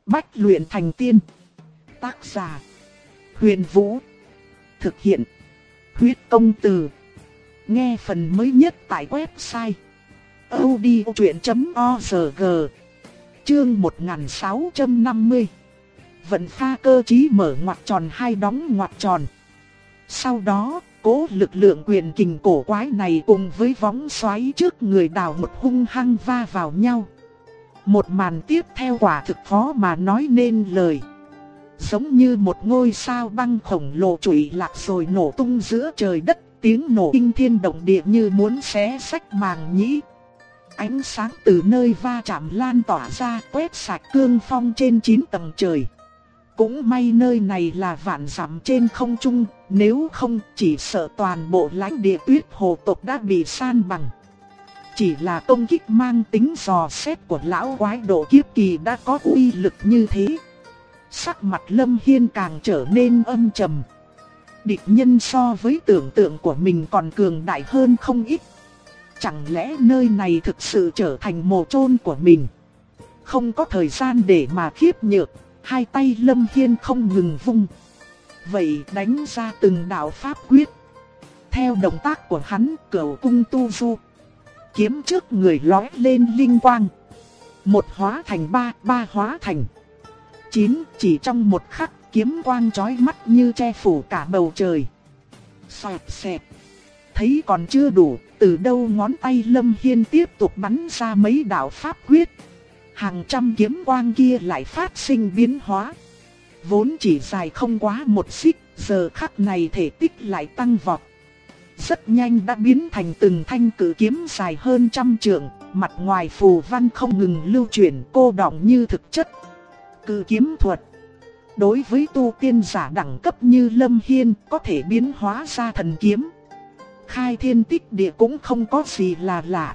Bách luyện thành tiên. Tác giả: Huyền Vũ. Thực hiện: Huyết Công Từ. Nghe phần mới nhất tại website audiochuyện.org. Chương 1650. Vận pha cơ trí mở ngoặc tròn hai đóng ngoặc tròn. Sau đó, cố lực lượng quyền kình cổ quái này cùng với vóng xoáy trước người Đào Một hung hăng va vào nhau. Một màn tiếp theo quả thực khó mà nói nên lời. Giống như một ngôi sao băng khổng lồ trụi lạc rồi nổ tung giữa trời đất, tiếng nổ kinh thiên động địa như muốn xé rách màng nhĩ. Ánh sáng từ nơi va chạm lan tỏa ra quét sạch cương phong trên 9 tầng trời. Cũng may nơi này là vạn dặm trên không trung, nếu không chỉ sợ toàn bộ lãnh địa Tuyết Hồ tộc đã bị san bằng. Chỉ là công kích mang tính dò xét của lão quái độ kiếp kỳ đã có uy lực như thế. Sắc mặt Lâm Hiên càng trở nên âm trầm. Địch nhân so với tưởng tượng của mình còn cường đại hơn không ít. Chẳng lẽ nơi này thực sự trở thành mồ chôn của mình? Không có thời gian để mà khiếp nhược, hai tay Lâm Hiên không ngừng vung. Vậy đánh ra từng đạo pháp quyết. Theo động tác của hắn, Cửu Cung Tu Du, kiếm trước người lóe lên linh quang. Một hóa thành ba, ba hóa thành 9, chỉ trong một khắc, kiếm quang chói mắt như che phủ cả bầu trời. Xoẹt xẹt. Thấy còn chưa đủ, từ đâu ngón tay Lâm Hiên tiếp tục bắn ra mấy đạo pháp quyết. Hàng trăm kiếm quang kia lại phát sinh biến hóa. Vốn chỉ dài không quá một xích, giờ khắc này thể tích lại tăng vọt. Rất nhanh đã biến thành từng thanh cự kiếm dài hơn 100 trượng, mặt ngoài phù văn không ngừng lưu chuyển cô đọng như thực chất. Cự kiếm thuật đối với tu tiên giả đẳng cấp như Lâm Hiên có thể biến hóa ra thần kiếm. Khai thiên tích địa cũng không có gì là lạ.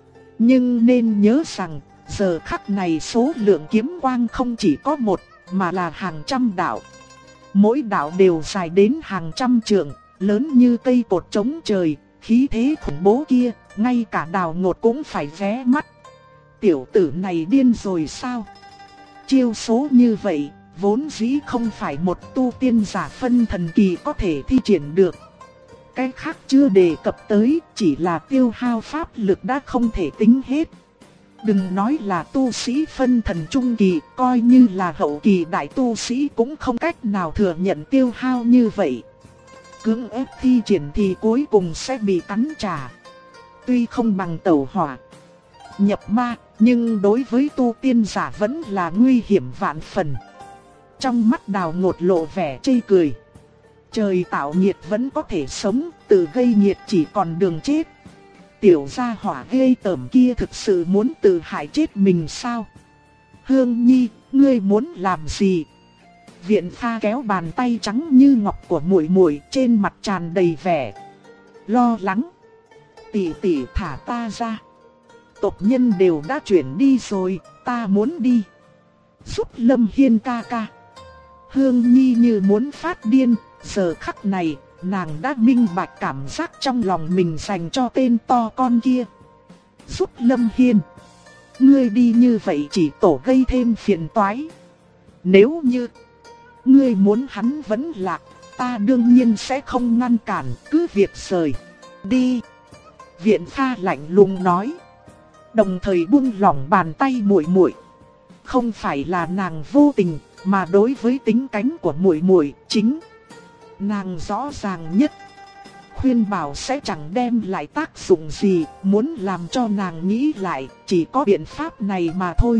Nhưng nên nhớ rằng, giờ khắc này số lượng kiếm quang không chỉ có một, mà là hàng trăm đạo. Mỗi đạo đều dài đến hàng trăm trượng, lớn như cây cột trống trời, khí thế khủng bố kia, ngay cả Đào Ngột cũng phải vé mắt. Tiểu tử này điên rồi sao? Chiêu số như vậy, vốn dĩ không phải một tu tiên giả phân thần kỳ có thể thi triển được. Cái khác chưa đề cập tới, chỉ là tiêu hao pháp lực đã không thể tính hết. Đừng nói là tu sĩ phân thần trung kỳ, coi như là hậu kỳ đại tu sĩ cũng không cách nào thừa nhận tiêu hao như vậy. Cưỡng ép thi triển thì cuối cùng sẽ bị cắn trả. Tuy không bằng tẩu hỏa nhập ma, nhưng đối với tu tiên giả vẫn là nguy hiểm vạn phần. Trong mắt Đào Ngột lộ vẻ chê cười. Trời tạo nghiệt vẫn có thể sống, tự gây nghiệt chỉ còn đường chết. Tiểu gia hỏa ghê tởm kia thực sự muốn tự hại chết mình sao? Hương Nhi, ngươi muốn làm gì? Viện Pha kéo bàn tay trắng như ngọc của muội muội, trên mặt tràn đầy vẻ lo lắng. Tỷ tỷ thả ta ra. Tộc nhân đều đã chuyển đi rồi, ta muốn đi. Giúp Lâm Hiên ca ca. Hương Nhi như muốn phát điên, giờ khắc này, nàng đã minh bạch cảm giác trong lòng mình dành cho tên to con kia. Giúp Lâm Hiên. Ngươi đi như vậy chỉ tổ gây thêm phiền toái. Nếu như ngươi muốn hắn vẫn lạc, ta đương nhiên sẽ không ngăn cản, cứ việc rời đi. Viện Pha lạnh lùng nói, đồng thời buông lỏng bàn tay muội muội. Không phải là nàng vô tình, mà đối với tính cách của muội muội, chính nàng rõ ràng nhất. Khuyên bảo sẽ chẳng đem lại tác dụng gì, muốn làm cho nàng nghĩ lại, chỉ có biện pháp này mà thôi.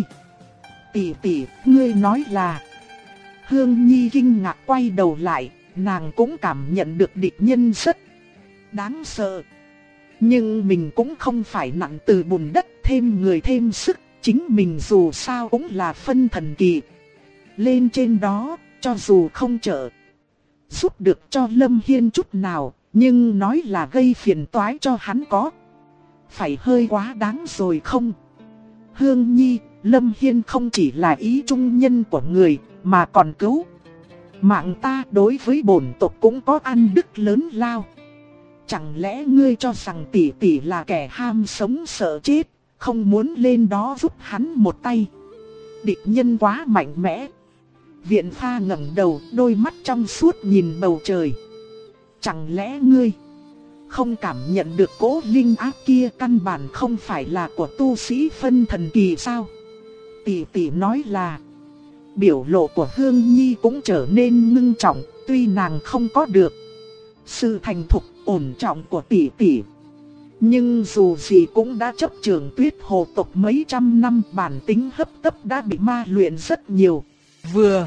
Tỷ tỷ, ngươi nói là... Hương Nhi kinh ngạc quay đầu lại, nàng cũng cảm nhận được địch nhân rất đáng sợ. Nhưng mình cũng không phải nặng từ bùn đất, thêm người thêm sức, chính mình dù sao cũng là phân thần kỳ. Lên trên đó, cho dù không trợ giúp được cho Lâm Hiên chút nào, nhưng nói là gây phiền toái cho hắn có phải hơi quá đáng rồi không? Hương Nhi, Lâm Hiên không chỉ là ý trung nhân của người, mà còn cứu mạng ta, đối với bổn tộc cũng có ăn đức lớn lao. Chẳng lẽ ngươi cho rằng tỷ tỷ là kẻ ham sống sợ chết, không muốn lên đó giúp hắn một tay? Địch nhân quá mạnh mẽ. Viện Pha ngẩng đầu, đôi mắt trong suốt nhìn bầu trời. Chẳng lẽ ngươi không cảm nhận được cỗ linh áp kia căn bản không phải là của tu sĩ phân thần kỳ sao? Tỷ tỷ nói là. Biểu lộ của Hương Nhi cũng trở nên ngưng trọng, tuy nàng không có được sự thành thục ổn trọng của tỷ tỷ, nhưng dù gì cũng đã chấp trưởng Tuyết Hồ tộc mấy trăm năm, bản tính hấp tấp đã bị ma luyện rất nhiều. Vừa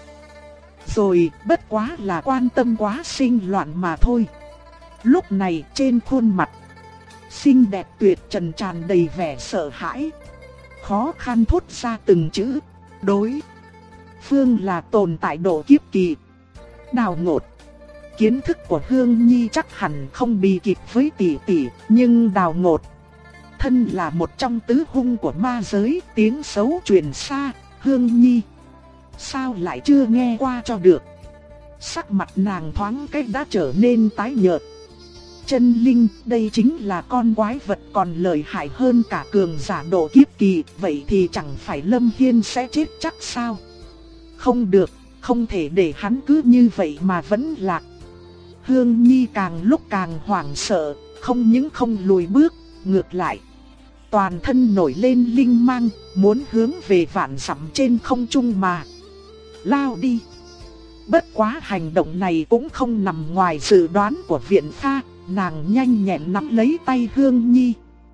rồi bất quá là quan tâm quá sinh loạn mà thôi. Lúc này trên khuôn mặt xinh đẹp tuyệt trần tràn đầy vẻ sợ hãi, khó khăn thốt ra từng chữ. Đối phương là tồn tại độ kiếp kỳ. Đào Ngột. Kiến thức của Hương Nhi chắc hẳn không bị kịp với tỷ tỷ, nhưng Đào Ngột thân là một trong tứ hung của ma giới, tiếng xấu truyền xa. Hương Nhi sao lại chưa nghe qua cho được? Sắc mặt nàng thoáng cách đã trở nên tái nhợt. Chân linh, đây chính là con quái vật còn lợi hại hơn cả cường giả độ kiếp kỳ, vậy thì chẳng phải Lâm Hiên sẽ chết chắc sao? Không được, không thể để hắn cứ như vậy mà vẫn lạc. Hương Nhi càng lúc càng hoảng sợ, không những không lùi bước, ngược lại toàn thân nổi lên linh mang, muốn hướng về vạn dặm trên không trung mà lao đi. Bất quá hành động này cũng không nằm ngoài dự đoán của Viện Pha, nàng nhanh nhẹn nắm lấy tay Hương Nhi.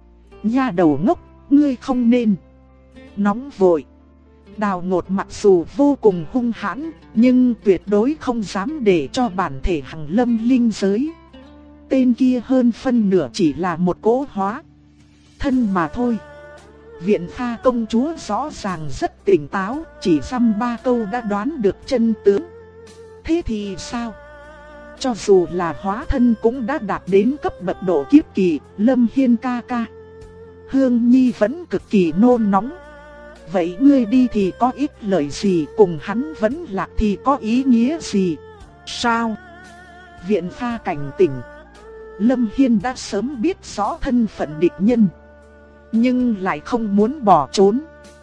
Nha đầu ngốc, ngươi không nên nóng vội. Đào Ngột mặc dù vô cùng hung hãn, nhưng tuyệt đối không dám để cho bản thể hằng lâm linh giới. Tên kia hơn phân nửa chỉ là một cỗ hóa thân mà thôi. Viện Pha công chúa rõ ràng rất tỉnh táo, chỉ dăm ba câu đã đoán được chân tướng. Thế thì sao? Cho dù là hóa thân cũng đã đạt đến cấp bậc độ kiếp kỳ, Lâm Hiên ca ca. Hương Nhi vẫn cực kỳ nôn nóng. Vậy ngươi đi thì có ích lợi gì, cùng hắn vẫn lạc thì có ý nghĩa gì? Sao? Viện Pha cảnh tỉnh. Lâm Hiên đã sớm biết rõ thân phận địch nhân, nhưng lại không muốn bỏ trốn.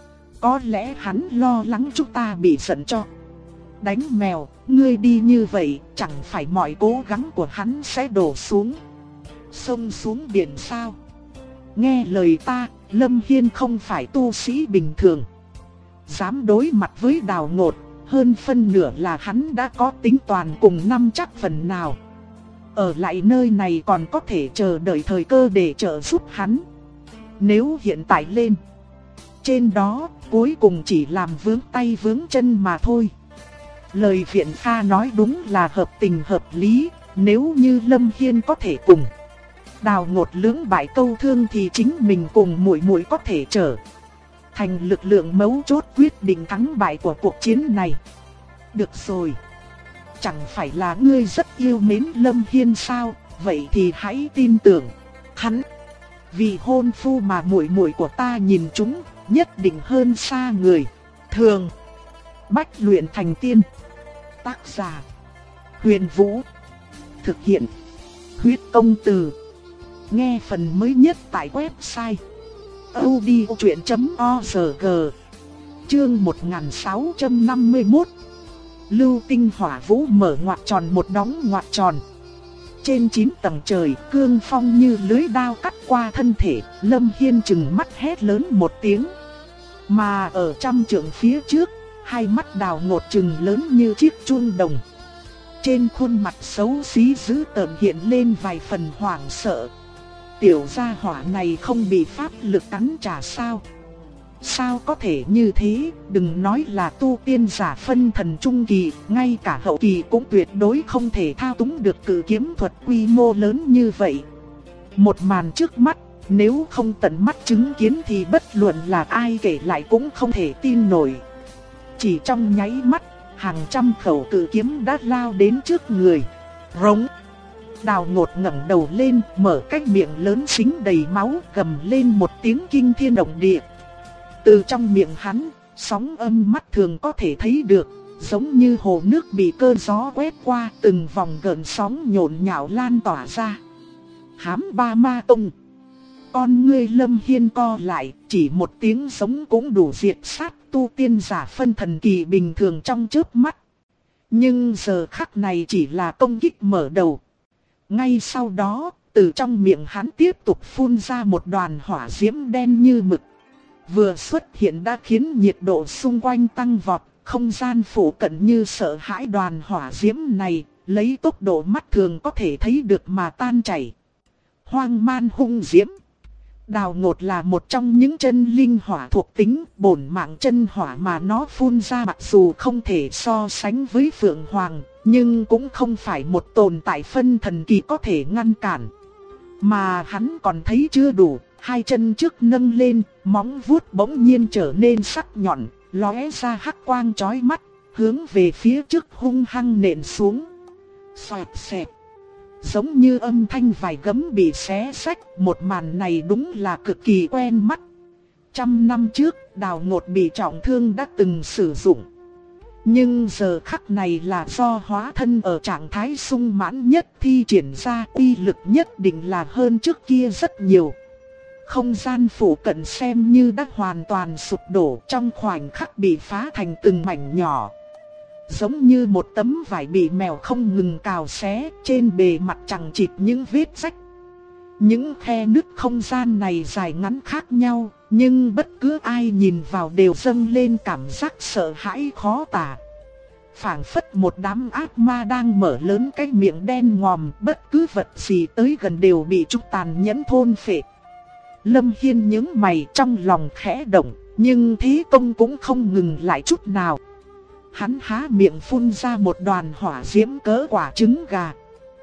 Có lẽ hắn lo lắng chúng ta bị giận cho. Đánh mèo, ngươi đi như vậy, chẳng phải mọi cố gắng của hắn sẽ đổ xuống sông xuống biển sao? Nghe lời ta, Lâm Hiên không phải tu sĩ bình thường. Dám đối mặt với Đào Ngột, hơn phân nửa là hắn đã có tính toán cùng năm chắc phần nào. Ở lại nơi này còn có thể chờ đợi thời cơ để trợ giúp hắn. Nếu hiện tại lên trên đó, cuối cùng chỉ làm vướng tay vướng chân mà thôi. Lời Viện Pha nói đúng là hợp tình hợp lý. Nếu như Lâm Hiên có thể cùng Đào Ngột lưỡng bại câu thương thì chính mình cùng muội muội có thể trở thành lực lượng mấu chốt quyết định thắng bại của cuộc chiến này. Được rồi, chẳng phải là ngươi rất yêu mến Lâm Hiên sao? Vậy thì hãy tin tưởng hắn. Vì hôn phu mà muội muội của ta nhìn chúng, nhất định hơn xa người thường. Bách luyện thành tiên. Tác giả: Huyền Vũ. Thực hiện: Huyết Công Từ. Nghe phần mới nhất tại website audiochuyện.org. Chương 1651. Lưu tinh hỏa vũ mở ngoặc tròn một đóng ngoặc tròn. Trên 9 tầng trời, cương phong như lưới đao cắt qua thân thể, Lâm Hiên trừng mắt hét lớn một tiếng. Mà ở trăm trượng phía trước, hai mắt Đào Ngột trừng lớn như chiếc chuông đồng. Trên khuôn mặt xấu xí dữ tợn hiện lên vài phần hoảng sợ. Tiểu gia hỏa này không bị pháp lực cắn trả sao? Sao có thể như thế? Đừng nói là tu tiên giả phân thần trung kỳ, ngay cả hậu kỳ cũng tuyệt đối không thể thao túng được cự kiếm thuật quy mô lớn như vậy. Một màn trước mắt, nếu không tận mắt chứng kiến thì bất luận là ai kể lại cũng không thể tin nổi. Chỉ trong nháy mắt, hàng trăm khẩu cự kiếm đã lao đến trước người. Rống. Đào Ngột ngẩng đầu lên, mở cái miệng lớn xính đầy máu, gầm lên một tiếng kinh thiên động địa. Từ trong miệng hắn, sóng âm mắt thường có thể thấy được, giống như hồ nước bị cơn gió quét qua, từng vòng gợn sóng nhộn nhạo lan tỏa ra. Hám Ba Ma Tông. Con ngươi Lâm Hiên co lại, chỉ một tiếng giống cũng đủ diệt sát tu tiên giả phân thần kỳ bình thường trong chớp mắt. Nhưng giờ khắc này chỉ là công kích mở đầu. Ngay sau đó, từ trong miệng hắn tiếp tục phun ra một đoàn hỏa diễm đen như mực. Vừa xuất hiện đã khiến nhiệt độ xung quanh tăng vọt, không gian phủ cận như sợ hãi đoàn hỏa diễm này, lấy tốc độ mắt thường có thể thấy được mà tan chảy. Hoang man hung diễm. Đào Ngột là một trong những chân linh hỏa thuộc tính bổn mạng chân hỏa mà nó phun ra, mặc dù không thể so sánh với Phượng Hoàng, nhưng cũng không phải một tồn tại phân thần kỳ có thể ngăn cản. Mà hắn còn thấy chưa đủ, hai chân trước nâng lên, móng vuốt bỗng nhiên trở nên sắc nhọn, lóe ra hắc quang chói mắt, hướng về phía trước hung hăng nện xuống. Xoẹt xẹt. Giống như âm thanh vải gấm bị xé rách, một màn này đúng là cực kỳ quen mắt. 100 năm trước, Đào Ngột bị trọng thương đã từng sử dụng. Nhưng giờ khắc này là do hóa thân ở trạng thái sung mãn nhất thi triển ra, uy lực nhất định là hơn trước kia rất nhiều. Không gian phủ cận xem như đã hoàn toàn sụp đổ, trong khoảnh khắc bị phá thành từng mảnh nhỏ. Giống như một tấm vải bị mèo không ngừng cào xé, trên bề mặt chằng chịt những vết rách. Những khe nứt không gian này dài ngắn khác nhau, nhưng bất cứ ai nhìn vào đều dâng lên cảm giác sợ hãi khó tả. Phảng phất một đám ác ma đang mở lớn cái miệng đen ngòm, bất cứ vật gì tới gần đều bị chúng tàn nhẫn thôn phệ. Lâm Hiên nhướng mày, trong lòng khẽ động, nhưng thế công cũng không ngừng lại chút nào. Hắn há miệng phun ra một đoàn hỏa diễm cỡ quả trứng gà.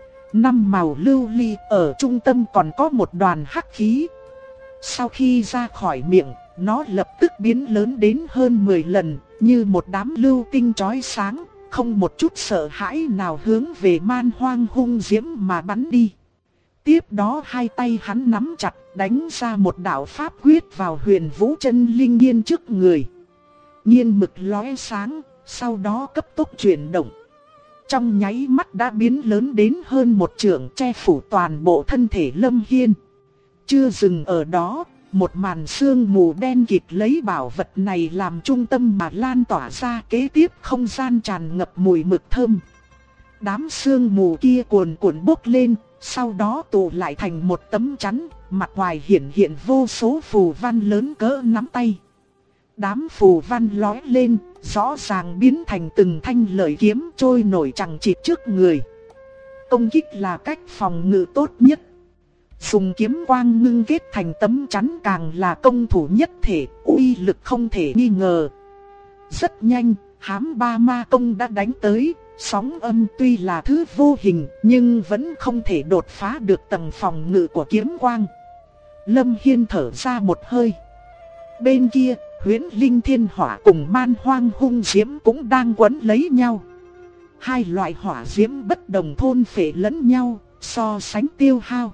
5 màu lưu ly, ở trung tâm còn có một đoàn hắc khí. Sau khi ra khỏi miệng, nó lập tức biến lớn đến hơn 10 lần, như một đám lưu tinh chói sáng, không một chút sợ hãi nào hướng về man hoang hung diễm mà bắn đi. Tiếp đó hai tay hắn nắm chặt, đánh ra một đạo pháp quyết vào Huyền Vũ chân linh nghiên trước người. Nghiên mực lóe sáng, sau đó cấp tốc chuyển động. Trong nháy mắt đã biến lớn đến hơn một trượng, che phủ toàn bộ thân thể Lâm Hiên. Chưa dừng ở đó, một màn sương mù đen kịt lấy bảo vật này làm trung tâm mà lan tỏa ra, kế tiếp không gian tràn ngập mùi mực thơm. Đám sương mù kia cuồn cuộn bốc lên, sau đó tụ lại thành một tấm chắn, mặt ngoài hiển hiện vô số phù văn lớn cỡ nắm tay. Đám phù văn lóe lên, rõ ràng biến thành từng thanh lợi kiếm trôi nổi chằng chịt trước người. Công kích là cách phòng ngự tốt nhất. Dùng kiếm quang ngưng kết thành tấm chắn càng là công thủ nhất thể, uy lực không thể nghi ngờ. Rất nhanh, hám ba ma công đã đánh tới, sóng âm tuy là thứ vô hình nhưng vẫn không thể đột phá được tầng phòng ngự của kiếm quang. Lâm Hiên thở ra một hơi. Bên kia, Huyễn Linh Thiên Hỏa cùng Man Hoang Hung Diễm cũng đang quấn lấy nhau. Hai loại hỏa diễm bất đồng thôn phệ lẫn nhau, so sánh tiêu hao.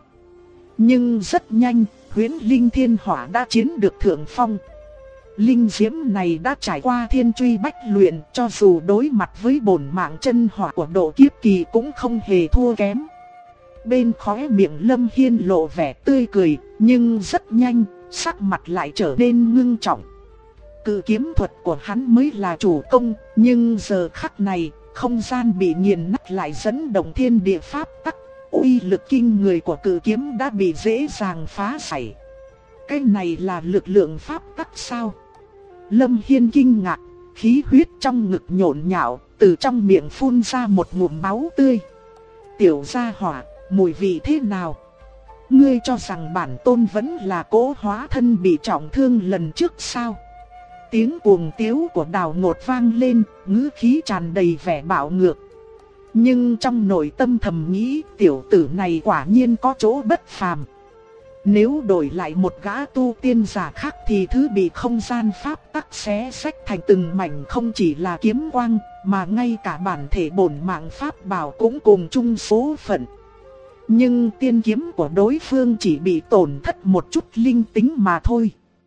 Nhưng rất nhanh, Huyễn Linh Thiên Hỏa đã chiếm được thượng phong. Linh diễm này đã trải qua thiên truy bách luyện, cho dù đối mặt với bổn mạng chân hỏa của độ kiếp kỳ cũng không hề thua kém. Bên khóe miệng Lâm Hiên lộ vẻ tươi cười, nhưng rất nhanh, sắc mặt lại trở nên ngưng trọng. Cự kiếm thuật của hắn mới là chủ công, nhưng giờ khắc này, không gian bị nghiền nát lại dẫn động thiên địa pháp tắc. Uy lực kinh người của cự kiếm đã bị dễ dàng phá giải. Cái này là lực lượng pháp tắc sao? Lâm Hiên kinh ngạc, khí huyết trong ngực nhộn nhạo, từ trong miệng phun ra một ngụm máu tươi. Tiểu gia hỏa, mùi vị thế nào? Ngươi cho rằng bản tôn vẫn là cỗ hóa thân bị trọng thương lần trước sao? Tiếng cuồng tiếu của Đào Ngột vang lên, ngữ khí tràn đầy vẻ bạo ngược. Nhưng trong nội tâm thầm nghĩ, tiểu tử này quả nhiên có chỗ bất phàm. Nếu đổi lại một gã tu tiên giả khác thì thứ bị không gian pháp tắc xé xách thành từng mảnh không chỉ là kiếm quang, mà ngay cả bản thể bổn mạng pháp bảo cũng cùng chung số phận. Nhưng tiên kiếm của đối phương chỉ bị tổn thất một chút linh tính mà thôi.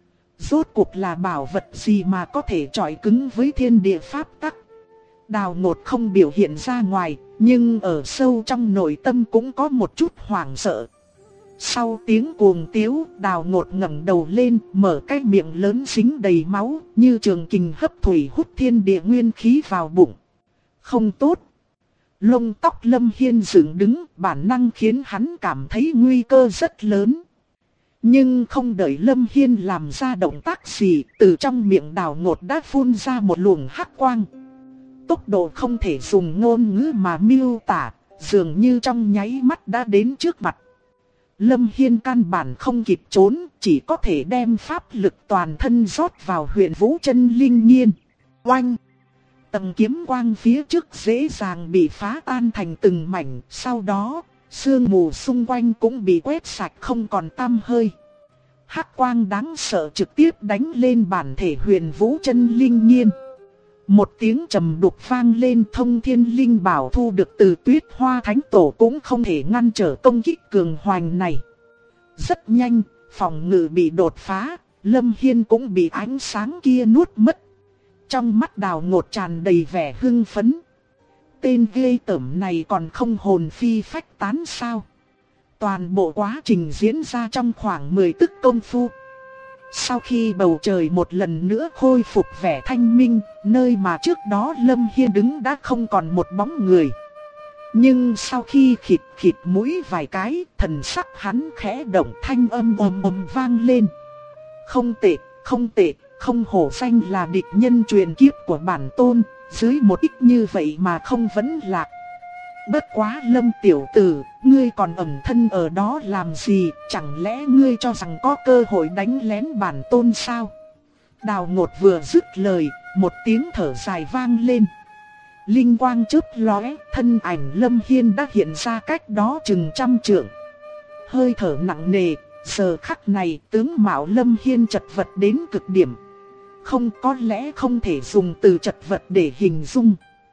Rốt cuộc là bảo vật gì mà có thể chọi cứng với thiên địa pháp tắc? Đào Ngột không biểu hiện ra ngoài, nhưng ở sâu trong nội tâm cũng có một chút hoảng sợ. Sau tiếng cuồng tiếu, Đào Ngột ngẩng đầu lên, mở cái miệng lớn dính đầy máu, như trường kình hấp thủy hút thiên địa nguyên khí vào bụng. Không tốt. Lông tóc Lâm Hiên dựng đứng, bản năng khiến hắn cảm thấy nguy cơ rất lớn. Nhưng không đợi Lâm Hiên làm ra động tác gì, từ trong miệng Đào Ngột đã phun ra một luồng hắc quang. Tốc độ không thể dùng ngôn ngữ mà miêu tả, dường như trong nháy mắt đã đến trước mặt. Lâm Hiên căn bản không kịp trốn, chỉ có thể đem pháp lực toàn thân rót vào Huyền Vũ Chân Linh Nghiên. Oanh! Tầng kiếm quang phía trước dễ dàng bị phá tan thành từng mảnh, sau đó, sương mù xung quanh cũng bị quét sạch không còn tăm hơi. Hắc quang đáng sợ trực tiếp đánh lên bản thể Huyền Vũ Chân Linh Nghiên. Một tiếng trầm đục vang lên, Thông Thiên Linh Bảo thu được từ Tuyết Hoa Thánh Tổ cũng không thể ngăn trở công kích cường hoành này. Rất nhanh, phòng ngự bị đột phá, Lâm Hiên cũng bị ánh sáng kia nuốt mất. Trong mắt Đào Ngột tràn đầy vẻ hưng phấn. Tên ghê tởm này còn không hồn phi phách tán sao? Toàn bộ quá trình diễn ra trong khoảng 10 tức công phu. Sau khi bầu trời một lần nữa khôi phục vẻ thanh minh, nơi mà trước đó Lâm Hiên đứng đã không còn một bóng người. Nhưng sau khi khịt khịt mũi vài cái, thần sắc hắn khẽ động, thanh âm ầm ầm vang lên. Không tệ, không tệ, không hổ danh là địch nhân truyền kiếp của bản tôn, dưới một ít như vậy mà không vấn lạc. Bất quá Lâm tiểu tử, ngươi còn ẩn thân ở đó làm gì, chẳng lẽ ngươi cho rằng có cơ hội đánh lén bản tôn sao? Đào Ngột vừa dứt lời, một tiếng thở dài vang lên. Linh quang chớp lóe, thân ảnh Lâm Hiên đã hiện ra cách đó chừng 100 trượng. Hơi thở nặng nề, giờ khắc này tướng mạo Lâm Hiên chật vật đến cực điểm. Không, có lẽ không thể dùng từ chật vật để hình dung.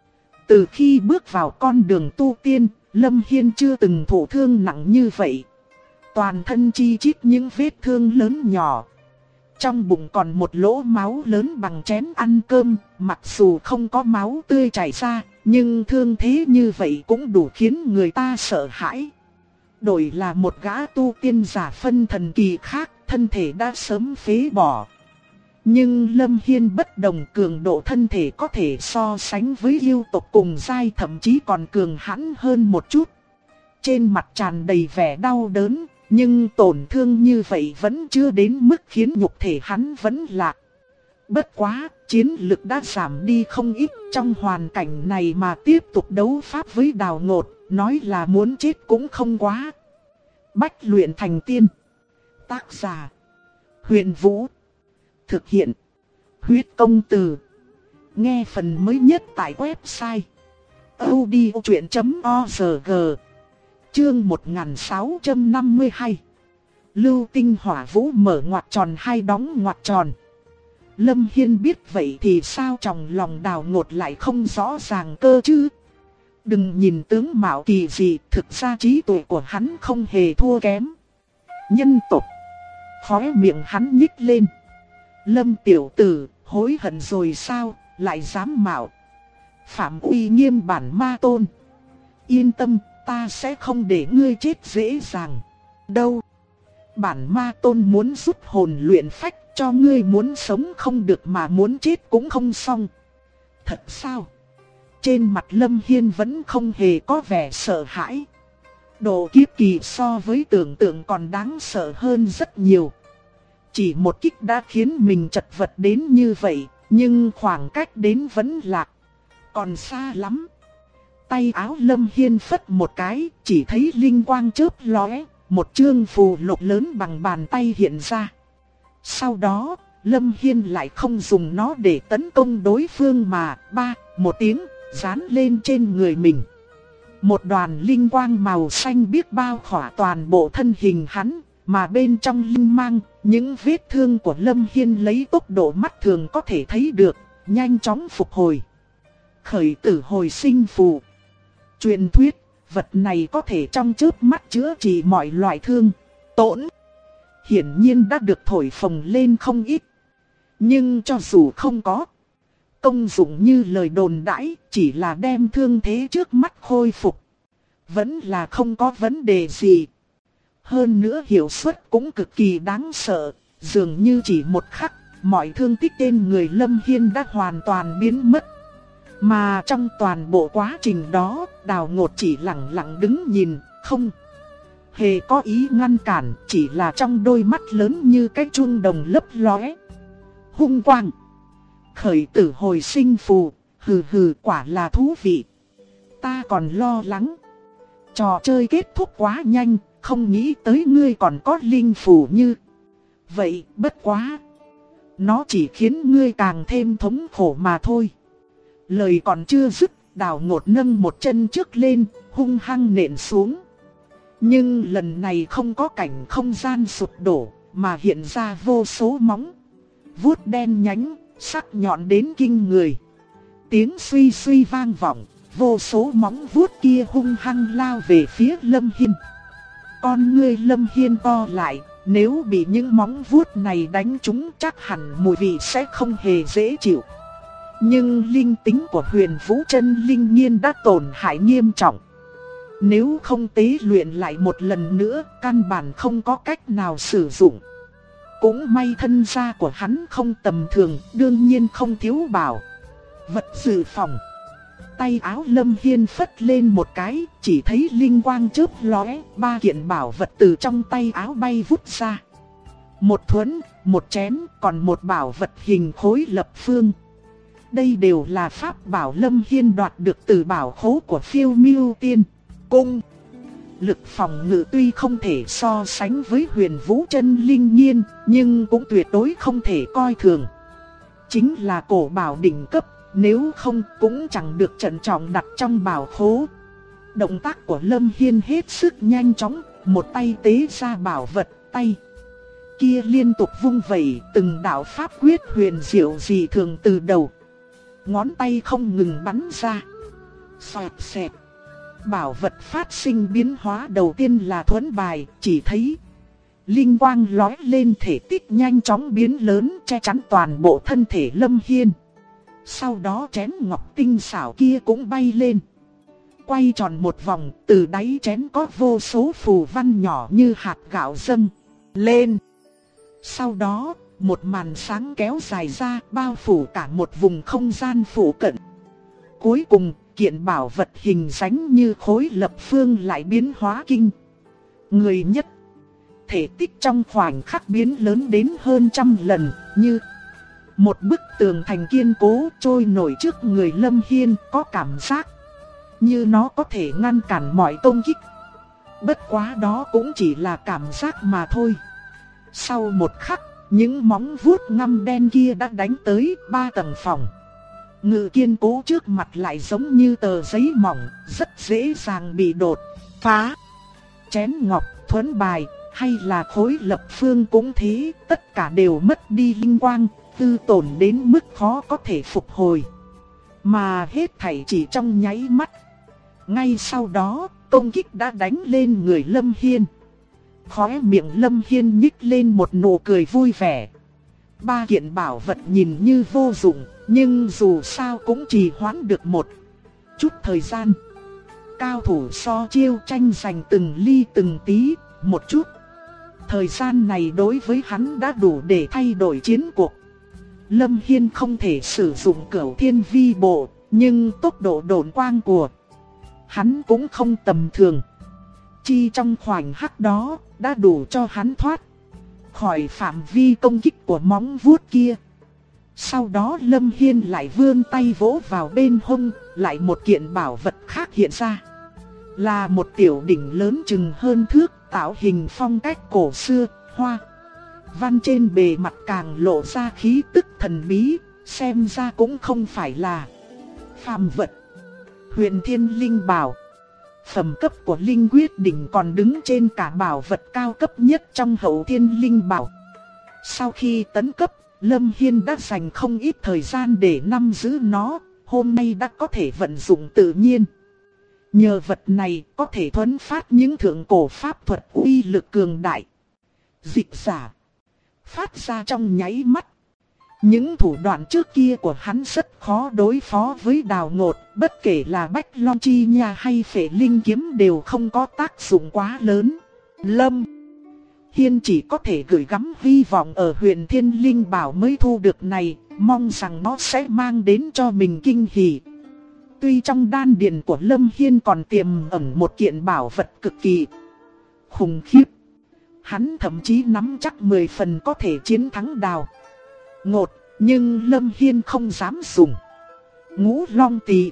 Từ khi bước vào con đường tu tiên, Lâm Hiên chưa từng thụ thương nặng như vậy. Toàn thân chi chít những vết thương lớn nhỏ. Trong bụng còn một lỗ máu lớn bằng chén ăn cơm, mặc dù không có máu tươi chảy ra, nhưng thương thế như vậy cũng đủ khiến người ta sợ hãi. Đổi là một gã tu tiên giả phân thần kỳ khác, thân thể đã sớm phế bỏ. Nhưng Lâm Hiên bất đồng, cường độ thân thể có thể so sánh với yêu tộc cùng giai, thậm chí còn cường hãn hơn một chút. Trên mặt tràn đầy vẻ đau đớn, nhưng tổn thương như vậy vẫn chưa đến mức khiến nhục thể hắn vẫn lạc. Bất quá, chiến lực đã giảm đi không ít, trong hoàn cảnh này mà tiếp tục đấu pháp với Đào Ngột, nói là muốn chết cũng không quá. Bách luyện thành tiên. Tác giả: Huyền Vũ. Thực hiện: Huyết Công Từ. Nghe phần mới nhất tại website audiochuyện.org. Chương 1652. Lưu tinh hỏa vũ mở ngoặc tròn hay đóng ngoặc tròn. Lâm Hiên biết vậy thì sao trong lòng Đào Ngột lại không rõ ràng cơ chứ? Đừng nhìn tướng mạo kỳ dị, thực ra trí tuệ của hắn không hề thua kém. Nhân tộc. Khóe miệng hắn nhích lên. Lâm tiểu tử, hối hận rồi sao, lại dám mạo phạm uy nghiêm bản ma tôn. Yên tâm, ta sẽ không để ngươi chết dễ dàng đâu. Bản ma tôn muốn giúp hồn luyện phách, cho ngươi muốn sống không được mà muốn chết cũng không xong. Thật sao? Trên mặt Lâm Hiên vẫn không hề có vẻ sợ hãi. Độ kiếp kỳ so với tưởng tượng còn đáng sợ hơn rất nhiều. Chỉ một kích đã khiến mình chật vật đến như vậy, nhưng khoảng cách đến vẫn lạc còn xa lắm. Tay áo Lâm Hiên phất một cái, chỉ thấy linh quang chớp lóe, một chương phù lục lớn bằng bàn tay hiện ra. Sau đó, Lâm Hiên lại không dùng nó để tấn công đối phương mà một tiếng dán lên trên người mình. Một đoàn linh quang màu xanh biếc bao khỏa toàn bộ thân hình hắn, mà bên trong linh mang, những vết thương của Lâm Hiên lấy tốc độ mắt thường có thể thấy được, nhanh chóng phục hồi. Khởi tử hồi sinh phù. Truyền thuyết, vật này có thể trong chớp mắt chữa trị mọi loại thương tổn. Hiển nhiên đã được thổi phồng lên không ít. Nhưng cho dù không có công dụng như lời đồn đãi, chỉ là đem thương thế trước mắt khôi phục, vẫn là không có vấn đề gì. hơn nữa hiệu suất cũng cực kỳ đáng sợ, dường như chỉ một khắc, mọi thương tích trên người Lâm Hiên đã hoàn toàn biến mất. Mà trong toàn bộ quá trình đó, Đào Ngột chỉ lặng lặng đứng nhìn, không hề có ý ngăn cản, chỉ là trong đôi mắt lớn như cái chuông đồng lấp lóe hung quang. Khởi tử hồi sinh phù, hừ hừ, quả là thú vị. Ta còn lo lắng trò chơi kết thúc quá nhanh, không nghĩ tới ngươi còn có linh phù như vậy. Bất quá, nó chỉ khiến ngươi càng thêm thống khổ mà thôi. Lời còn chưa dứt, Đào Ngột nâng một chân trước lên, hung hăng nện xuống. Nhưng lần này không có cảnh không gian sụp đổ, mà hiện ra vô số móng vuốt đen nhánh, sắc nhọn đến kinh người. Tiếng suy suy vang vọng, vô số móng vuốt kia hung hăng lao về phía Lâm Hiên. Con ngươi Lâm Hiên co lại, nếu bị những móng vuốt này đánh trúng chắc hẳn mùi vị sẽ không hề dễ chịu. Nhưng linh tính của Huyền Vũ Chân Linh Nghiên đã tổn hại nghiêm trọng. Nếu không tế luyện lại một lần nữa, căn bản không có cách nào sử dụng. Cũng may thân gia của hắn không tầm thường, đương nhiên không thiếu bảo vật dự phòng. Tay áo Lâm Hiên phất lên một cái, chỉ thấy linh quang chớp lóe, 3 kiện bảo vật từ trong tay áo bay vút ra. Một thuẫn, một chén, còn một bảo vật hình khối lập phương. Đây đều là pháp bảo Lâm Hiên đoạt được từ bảo khố của Phiêu Miêu Tiên Cung. Lực phòng ngự tuy không thể so sánh với Huyền Vũ Chân Linh Nghiên, nhưng cũng tuyệt đối không thể coi thường. Chính là cổ bảo đỉnh cấp, nếu không cũng chẳng được trân trọng đặt trong bảo khố. Động tác của Lâm Hiên hết sức nhanh chóng, một tay tế ra bảo vật, tay kia liên tục vung vẩy, từng đạo pháp quyết huyền diệu dị thường từ đầu ngón tay không ngừng bắn ra. Xoẹt xẹt. Bảo vật phát sinh biến hóa đầu tiên là thuẫn bài, chỉ thấy linh quang lóe lên, thể tích nhanh chóng biến lớn che chắn toàn bộ thân thể Lâm Hiên. Sau đó chén ngọc tinh xảo kia cũng bay lên, quay tròn một vòng, từ đáy chén có vô số phù văn nhỏ như hạt gạo dâng lên. Sau đó, một màn sáng kéo dài ra, bao phủ cả một vùng không gian phụ cận. Cuối cùng, kiện bảo vật hình dáng như khối lập phương lại biến hóa kinh người nhất. Thể tích trong khoảnh khắc biến lớn đến hơn 100 lần, như một bức tường thành kiên cố trôi nổi trước người Lâm Hiên, có cảm giác như nó có thể ngăn cản mọi công kích. Bất quá đó cũng chỉ là cảm giác mà thôi. Sau một khắc, những móng vuốt ngăm đen kia đã đánh tới 3 tầng phòng ngự kiên cố trước mặt lại giống như tờ giấy mỏng, rất dễ dàng bị đột phá. Chén ngọc, thuẫn bài hay là khối lập phương cũng thế, tất cả đều mất đi linh quang, hư tổn đến mức khó có thể phục hồi. Mà hết thảy chỉ trong nháy mắt. Ngay sau đó, công kích đã đánh lên người Lâm Hiên. Khóe miệng Lâm Hiên nhích lên một nụ cười vui vẻ. 3 kiện bảo vật nhìn như vô dụng, nhưng dù sao cũng trì hoãn được một chút thời gian. Cao thủ so chiêu tranh giành từng ly từng tí, một chút thời gian này đối với hắn đã đủ để thay đổi chiến cuộc. Lâm Hiên không thể sử dụng Cửu Thiên Vi Bộ, nhưng tốc độ độn quang của hắn cũng không tầm thường. Chi trong khoảnh khắc đó, đã đủ cho hắn thoát khỏi phạm vi công kích của móng vuốt kia. Sau đó Lâm Hiên lại vươn tay vỗ vào bên hông, lại một kiện bảo vật khác hiện ra. Là một tiểu đỉnh lớn chừng hơn thước, tạo hình phong cách cổ xưa, hoa văn trên bề mặt càng lộ ra khí tức thần bí, xem ra cũng không phải là phàm vật. Huyền Thiên Linh Bảo. Phẩm cấp của Linh Quyết Đỉnh còn đứng trên cả bảo vật cao cấp nhất trong Hậu Thiên Linh Bảo. Sau khi tấn cấp, Lâm Hiên đã dành không ít thời gian để nắm giữ nó, hôm nay đã có thể vận dụng tự nhiên. Nhờ vật này có thể thuấn phát những thượng cổ pháp thuật uy lực cường đại. Dịch giả phát ra trong nháy mắt. Những thủ đoạn trước kia của hắn rất khó đối phó với Đào Ngột, bất kể là Bách Long Chi Nha hay Phệ Linh Kiếm đều không có tác dụng quá lớn. Lâm Hiên chỉ có thể gửi gắm hy vọng ở Huyền Thiên Linh Bảo mới thu được này, mong rằng nó sẽ mang đến cho mình kinh hỉ. Tuy trong đan điền của Lâm Hiên còn tiềm ẩn một kiện bảo vật cực kỳ khủng khiếp, hắn thậm chí nắm chắc 10 phần có thể chiến thắng Đào Ngột, nhưng Lâm Hiên không dám dùng. Ngũ Long Tỳ.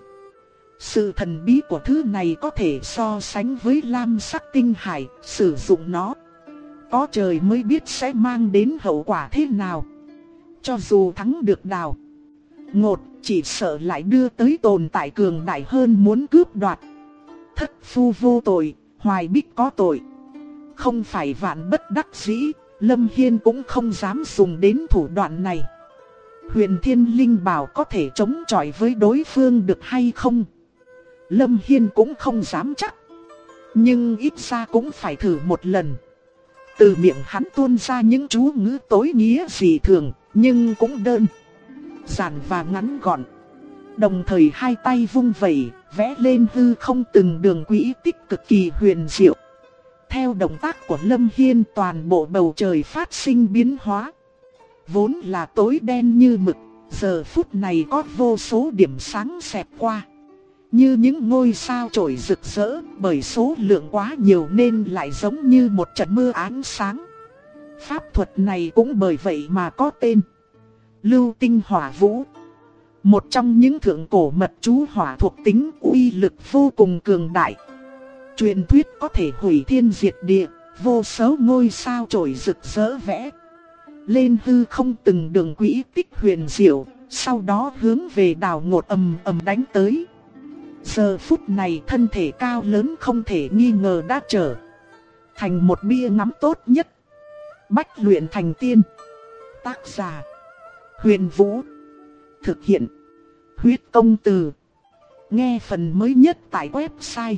Sự thần bí của thứ này có thể so sánh với lam sắc tinh hải, sử dụng nó có trời mới biết sẽ mang đến hậu quả thế nào. Cho dù thắng được Đào Ngột, chỉ sợ lại đưa tới tồn tại cường đại hơn muốn cướp đoạt. Thất phu vô tội, Hoài Bích có tội. Không phải vạn bất đắc dĩ, Lâm Hiên cũng không dám dùng đến thủ đoạn này. Huyền Thiên Linh Bảo có thể chống chọi với đối phương được hay không, Lâm Hiên cũng không dám chắc. Nhưng ít ra cũng phải thử một lần. Từ miệng hắn tuôn ra những chú ngữ tối nghĩa dị thường, nhưng cũng đơn giản và ngắn gọn. Đồng thời hai tay vung vẩy, vẽ lên hư không từng đường quỹ tích cực kỳ huyền diệu. Theo động tác của Lâm Hiên, toàn bộ bầu trời phát sinh biến hóa. Vốn là tối đen như mực, giờ phút này có vô số điểm sáng xẹt qua, như những ngôi sao trổi rực rỡ, bởi số lượng quá nhiều nên lại giống như một trận mưa ánh sáng. Pháp thuật này cũng bởi vậy mà có tên Lưu Tinh Hỏa Vũ. Một trong những thượng cổ mật chú hỏa thuộc tính, uy lực vô cùng cường đại. Truyền thuyết có thể hủy thiên diệt địa, vô số ngôi sao trổi rực rỡ vẽ lên hư không từng đường quỹ tích huyền diệu, sau đó hướng về Đào Ngột ầm ầm đánh tới. Giờ phút này thân thể cao lớn không thể nghi ngờ đã trở thành một bia ngắm tốt nhất. Bách luyện thành tiên. Tác giả Huyền Vũ. Thực hiện Huyết Công Từ. Nghe phần mới nhất tại website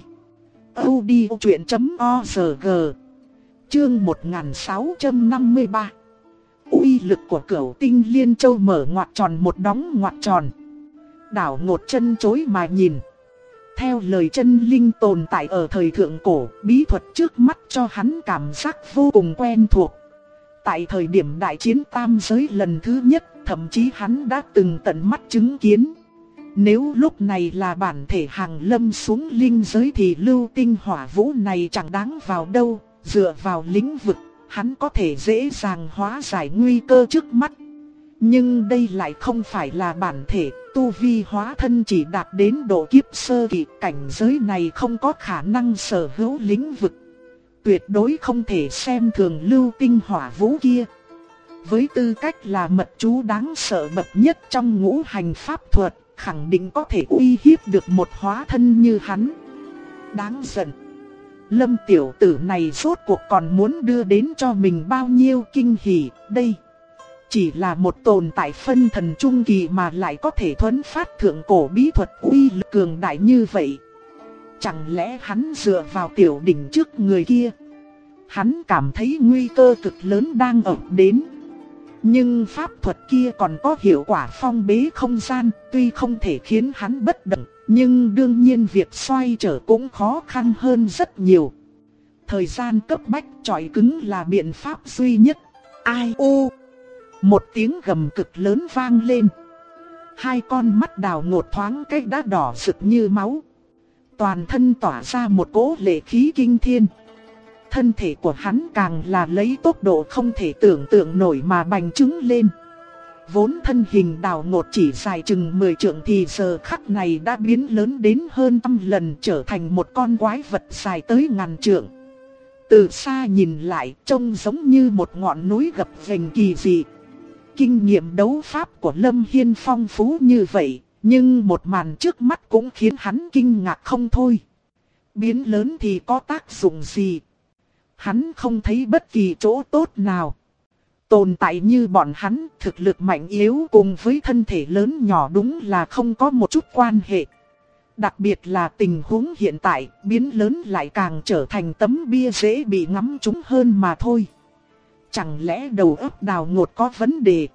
audiochuyện.org. Chương 1653. Uy lực của Cửu Tinh Liên Châu mở ngoặc tròn một đóng ngoặc tròn. Đào Ngột chân chối mà nhìn. Theo lời chân linh tồn tại ở thời thượng cổ, bí thuật trước mắt cho hắn cảm giác vô cùng quen thuộc. Tại thời điểm đại chiến tam giới lần thứ nhất, thậm chí hắn đã từng tận mắt chứng kiến. Nếu lúc này là bản thể hàng lâm xuống linh giới thì lưu tinh hỏa vũ này chẳng đáng vào đâu. Dựa vào lĩnh vực, hắn có thể dễ dàng hóa giải nguy cơ trước mắt. Nhưng đây lại không phải là bản thể, tu vi hóa thân chỉ đạt đến độ kiếp sơ kỳ, cảnh giới này không có khả năng sở hữu lĩnh vực. Tuyệt đối không thể xem thường lưu tinh hỏa vũ kia. Với tư cách là mật chú đáng sợ bậc nhất trong ngũ hành pháp thuật, khẳng định có thể uy hiếp được một hóa thân như hắn. Đáng giận. Lâm tiểu tử này rốt cuộc còn muốn đưa đến cho mình bao nhiêu kinh hỉ đây. Chỉ là một tồn tại phân thần trung kỳ mà lại có thể thuấn phát thượng cổ bí thuật uy lực cường đại như vậy. Chẳng lẽ hắn dựa vào tiểu đỉnh trước người kia? Hắn cảm thấy nguy cơ cực lớn đang ập đến. Nhưng pháp thuật kia còn có hiệu quả phong bế không gian, tuy không thể khiến hắn bất động, nhưng đương nhiên việc xoay trở cũng khó khăn hơn rất nhiều. Thời gian cấp bách, chọi cứng là biện pháp duy nhất. Ai ô! Một tiếng gầm cực lớn vang lên. Hai con mắt Đào Ngột thoáng cái đã đỏ rực như máu. Toàn thân tỏa ra một cỗ lệ khí kinh thiên. Thân thể của hắn càng là lấy tốc độ không thể tưởng tượng nổi mà bành trướng lên. Vốn thân hình Đào Ngột chỉ dài chừng 10 trượng thì giờ khắc này đã biến lớn đến hơn 100 lần, trở thành một con quái vật dài tới ngàn trượng. Từ xa nhìn lại trông giống như một ngọn núi gập ghềnh kỳ dị. Kinh nghiệm đấu pháp của Lâm Hiên phong phú như vậy, nhưng một màn trước mắt cũng khiến hắn kinh ngạc không thôi. Biến lớn thì có tác dụng gì? Hắn không thấy bất kỳ chỗ tốt nào. Tồn tại như bọn hắn, thực lực mạnh yếu cùng với thân thể lớn nhỏ đúng là không có một chút quan hệ. Đặc biệt là tình huống hiện tại, biến lớn lại càng trở thành tấm bia dễ bị ngắm trúng hơn mà thôi. Chẳng lẽ đầu óc Đào Ngột có vấn đề?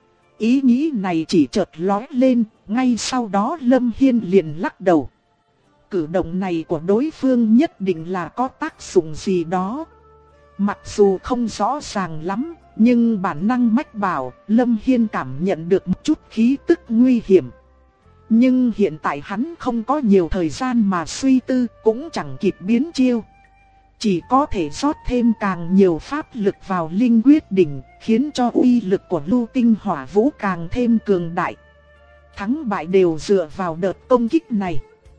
Ý nghĩ này chỉ chợt lóe lên, ngay sau đó Lâm Hiên liền lắc đầu. Cử động này của đối phương nhất định là có tác dụng gì đó. Mặc dù không rõ ràng lắm, nhưng bản năng mách bảo Lâm Hiên cảm nhận được một chút khí tức nguy hiểm. Nhưng hiện tại hắn không có nhiều thời gian mà suy tư, cũng chẳng kịp biến chiêu. Chỉ có thể rót thêm càng nhiều pháp lực vào linh quyết đỉnh, khiến cho uy lực của lưu tinh hỏa vũ càng thêm cường đại. Thắng bại đều dựa vào đợt công kích này.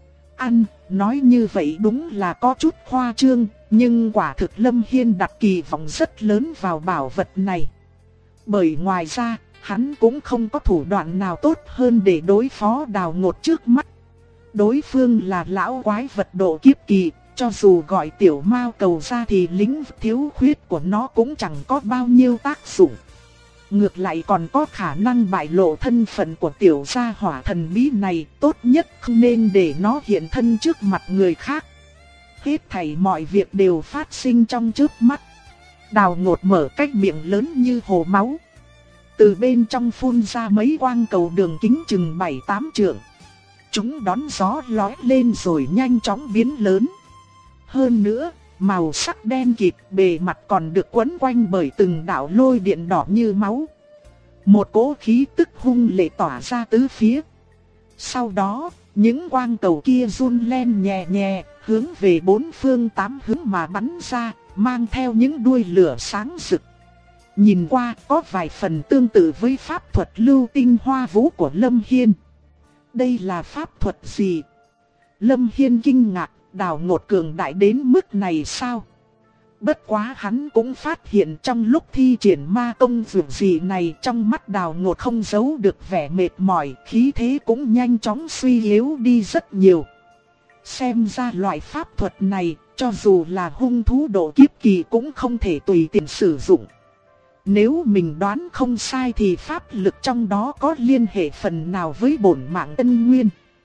Nói như vậy đúng là có chút khoa trương, nhưng quả thực Lâm Hiên đặt kỳ vọng rất lớn vào bảo vật này. Bởi ngoài ra, hắn cũng không có thủ đoạn nào tốt hơn để đối phó Đào Ngột trước mắt. Đối phương là lão quái vật độ kiếp kỳ, cho dù gọi tiểu mao cầu ra thì lĩnh thiếu khuyết của nó cũng chẳng có bao nhiêu tác dụng. Ngược lại còn có khả năng bại lộ thân phận của tiểu gia hỏa thần bí này, tốt nhất không nên để nó hiện thân trước mặt người khác. Hết thảy mọi việc đều phát sinh trong chớp mắt. Đào Ngột mở cái miệng lớn như hồ máu. Từ bên trong phun ra mấy quang cầu đường kính chừng 7-8 trượng. Chúng đón gió lói lên rồi nhanh chóng biến lớn. Hơn nữa, màu sắc đen kịt, bề mặt còn được quấn quanh bởi từng đạo lôi điện đỏ như máu. Một cỗ khí tức hung lệ tỏa ra tứ phía. Sau đó, những quang cầu kia run lên nhẹ nhẹ, hướng về bốn phương tám hướng mà bắn ra, mang theo những đuôi lửa sáng rực. Nhìn qua có vài phần tương tự với pháp thuật lưu tinh hoa vũ của Lâm Hiên. Đây là pháp thuật gì? Lâm Hiên kinh ngạc, Đào Ngột cường đại đến mức này sao? Bất quá hắn cũng phát hiện trong lúc thi triển ma công vượt gì này, trong mắt Đào Ngột không giấu được vẻ mệt mỏi, khí thế cũng nhanh chóng suy yếu đi rất nhiều. Xem ra loại pháp thuật này, cho dù là hung thú độ kiếp kỳ cũng không thể tùy tiện sử dụng. Nếu mình đoán không sai thì pháp lực trong đó có liên hệ phần nào với bổn mạng Ân Nguyên.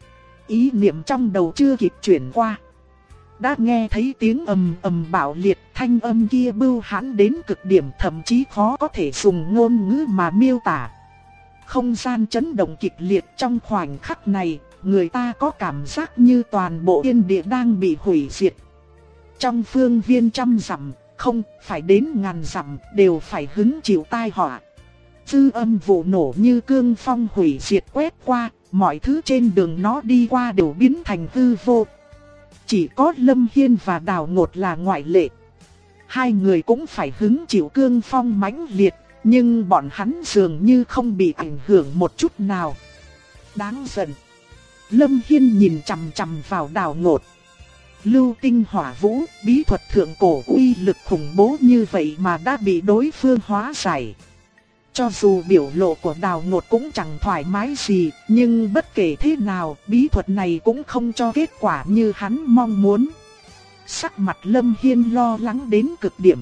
Ý niệm trong đầu chưa kịp chuyển qua, đã nghe thấy tiếng ầm ầm bạo liệt, thanh âm kia bưu hãn đến cực điểm, thậm chí khó có thể dùng ngôn ngữ mà miêu tả. Không gian chấn động kịch liệt trong khoảnh khắc này, người ta có cảm giác như toàn bộ thiên địa đang bị hủy diệt. Trong phương viên trăm dặm, không phải đến ngàn dặm, đều phải hứng chịu tai họa. Dư âm vụ nổ như cương phong hủy diệt quét qua, mọi thứ trên đường nó đi qua đều biến thành hư vô. Chỉ có Lâm Hiên và Đào Ngột là ngoại lệ. Hai người cũng phải hứng chịu cương phong mãnh liệt, nhưng bọn hắn dường như không bị ảnh hưởng một chút nào. Đáng giận. Lâm Hiên nhìn chằm chằm vào Đào Ngột. Lưu tinh hỏa vũ, bí thuật thượng cổ uy lực khủng bố như vậy mà đã bị đối phương hóa giải. Cho dù biểu lộ của Đào Ngột cũng chẳng thoải mái gì, nhưng bất kể thế nào, bí thuật này cũng không cho kết quả như hắn mong muốn. Sắc mặt Lâm Hiên lo lắng đến cực điểm,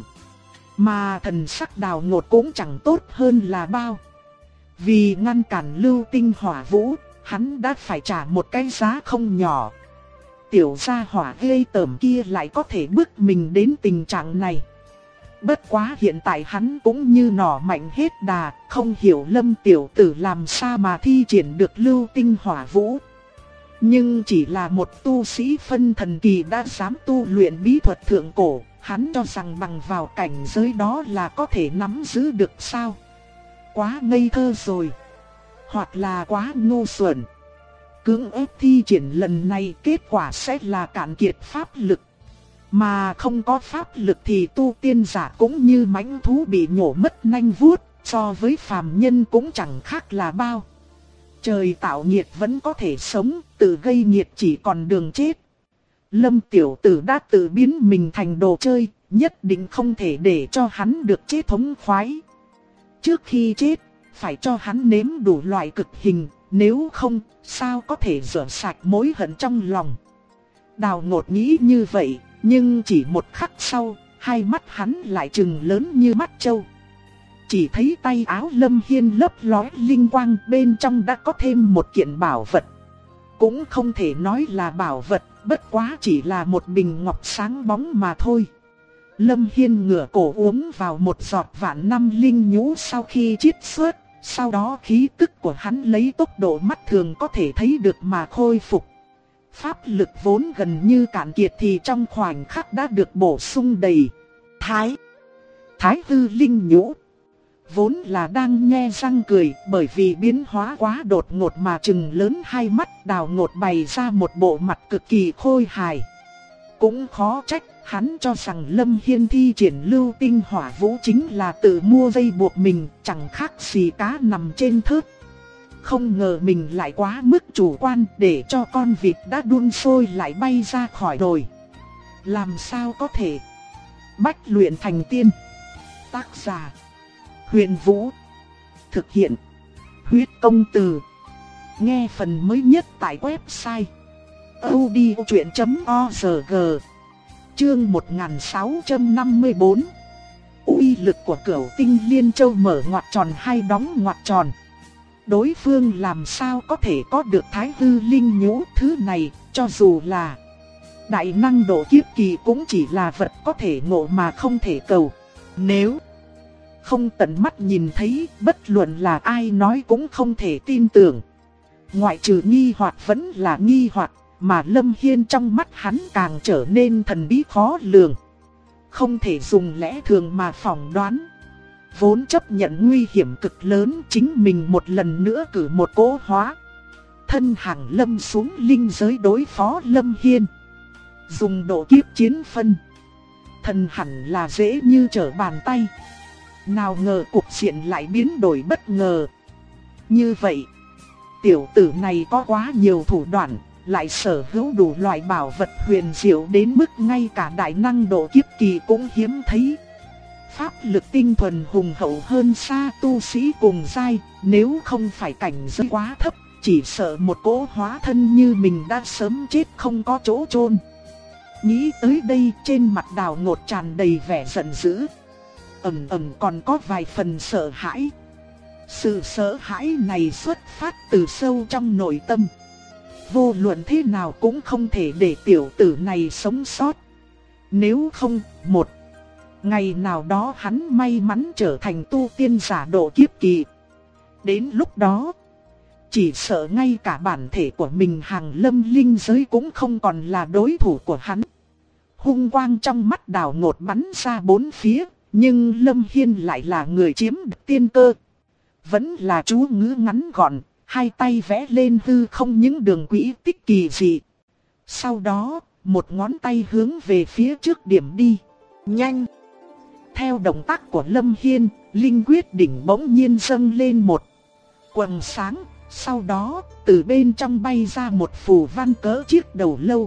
mà thần sắc Đào Ngột cũng chẳng tốt hơn là bao. Vì ngăn cản lưu tinh hỏa vũ, hắn đã phải trả một cái giá không nhỏ. Tiểu gia hỏa ghê tởm kia lại có thể bức mình đến tình trạng này. Bất quá hiện tại hắn cũng như nỏ mạnh hết đà, không hiểu Lâm tiểu tử làm sao mà thi triển được lưu tinh hỏa vũ. Nhưng chỉ là một tu sĩ phân thần kỳ đã dám tu luyện bí thuật thượng cổ, hắn cho rằng bằng vào cảnh giới đó là có thể nắm giữ được sao? Quá ngây thơ rồi, hoặc là quá ngu xuẩn. Cưỡng ép thi triển lần này kết quả sẽ là cạn kiệt pháp lực. Mà không có pháp lực thì tu tiên giả cũng như mãnh thú bị nhổ mất nanh vuốt, so với phàm nhân cũng chẳng khác là bao. Trời tạo nghiệt vẫn có thể sống, tự gây nghiệt chỉ còn đường chết. Lâm tiểu tử đã tự biến mình thành đồ chơi, nhất định không thể để cho hắn được chết thống khoái. Trước khi chết, phải cho hắn nếm đủ loại cực hình, nếu không, sao có thể rửa sạch mối hận trong lòng. Đào Ngột nghĩ như vậy, nhưng chỉ một khắc sau, hai mắt hắn lại trừng lớn như mắt trâu. Chỉ thấy tay áo Lâm Hiên lấp lóe linh quang, bên trong đã có thêm một kiện bảo vật. Cũng không thể nói là bảo vật, bất quá chỉ là một bình ngọc sáng bóng mà thôi. Lâm Hiên ngửa cổ uống vào một giọt vạn năm linh nhũ sau khi chiết xuất, sau đó khí tức của hắn lấy tốc độ mắt thường có thể thấy được mà khôi phục. Pháp lực vốn gần như cạn kiệt thì trong khoảnh khắc đã được bổ sung đầy. Thái, Thái Hư Linh Nhũ. Vốn là đang nhe răng cười, bởi vì biến hóa quá đột ngột mà trừng lớn hai mắt, Đào Ngột bày ra một bộ mặt cực kỳ khôi hài. Cũng khó trách, hắn cho rằng Lâm Hiên thi triển lưu tinh hỏa vũ chính là tự mua dây buộc mình, chẳng khác gì cá nằm trên thớt. Không ngờ mình lại quá mức chủ quan, để cho con vịt đã đun sôi lại bay ra khỏi đồi. Làm sao có thể? Bách luyện thành tiên. Tác giả: Huyền Vũ. Thực hiện: Huyết Công Từ. Nghe phần mới nhất tại website audiochuyện.org. Chương 1654. Uy lực của Cửu Tinh Liên Châu mở ngoặc tròn hay đóng ngoặc tròn. Đối phương làm sao có thể có được Thái Hư Linh Nhũ, thứ này cho dù là đại năng độ kiếp kỳ cũng chỉ là vật có thể ngộ mà không thể cầu. Nếu không tận mắt nhìn thấy, bất luận là ai nói cũng không thể tin tưởng. Ngoại trừ nghi hoặc vẫn là nghi hoặc, mà Lâm Hiên trong mắt hắn càng trở nên thần bí khó lường. Không thể dùng lẽ thường mà phỏng đoán. Vốn chấp nhận nguy hiểm cực lớn, chính mình một lần nữa cử một cỗ hóa thân hàng lâm xuống linh giới đối phó Lâm Hiên. Dùng độ kiếp chiến phân, thần hẳn là dễ như trở bàn tay. Nào ngờ cục diện lại biến đổi bất ngờ. Như vậy, tiểu tử này có quá nhiều thủ đoạn, lại sở hữu đủ loại bảo vật huyền diệu đến mức ngay cả đại năng độ kiếp kỳ cũng hiếm thấy. Pháp lực tinh thuần hùng hậu hơn xa tu sĩ cùng giai, nếu không phải cảnh giới quá thấp, chỉ sợ một cỗ hóa thân như mình đã sớm chết không có chỗ chôn. Nghĩ tới đây, trên mặt Đào Ngột tràn đầy vẻ giận dữ. Ẩn ẩn còn có vài phần sợ hãi. Sự sợ hãi này xuất phát từ sâu trong nội tâm. Vô luận thế nào cũng không thể để tiểu tử này sống sót. Nếu không, một ngày nào đó hắn may mắn trở thành tu tiên giả độ kiếp kỳ. Đến lúc đó, chỉ sợ ngay cả bản thể của mình hàng lâm linh giới cũng không còn là đối thủ của hắn. Hung quang trong mắt Đào Ngột bắn ra bốn phía, nhưng Lâm Hiên lại là người chiếm được tiên cơ. Vẫn là chú ngữ ngắn gọn, hai tay vẽ lên hư không những đường quỹ tích kỳ dị. Sau đó, một ngón tay hướng về phía trước điểm đi. Nhanh! Theo động tác của Lâm Hiên, linh quyết đỉnh bỗng nhiên dâng lên một quầng sáng. Sau đó, từ bên trong bay ra một phù văn cỡ chiếc đầu lâu.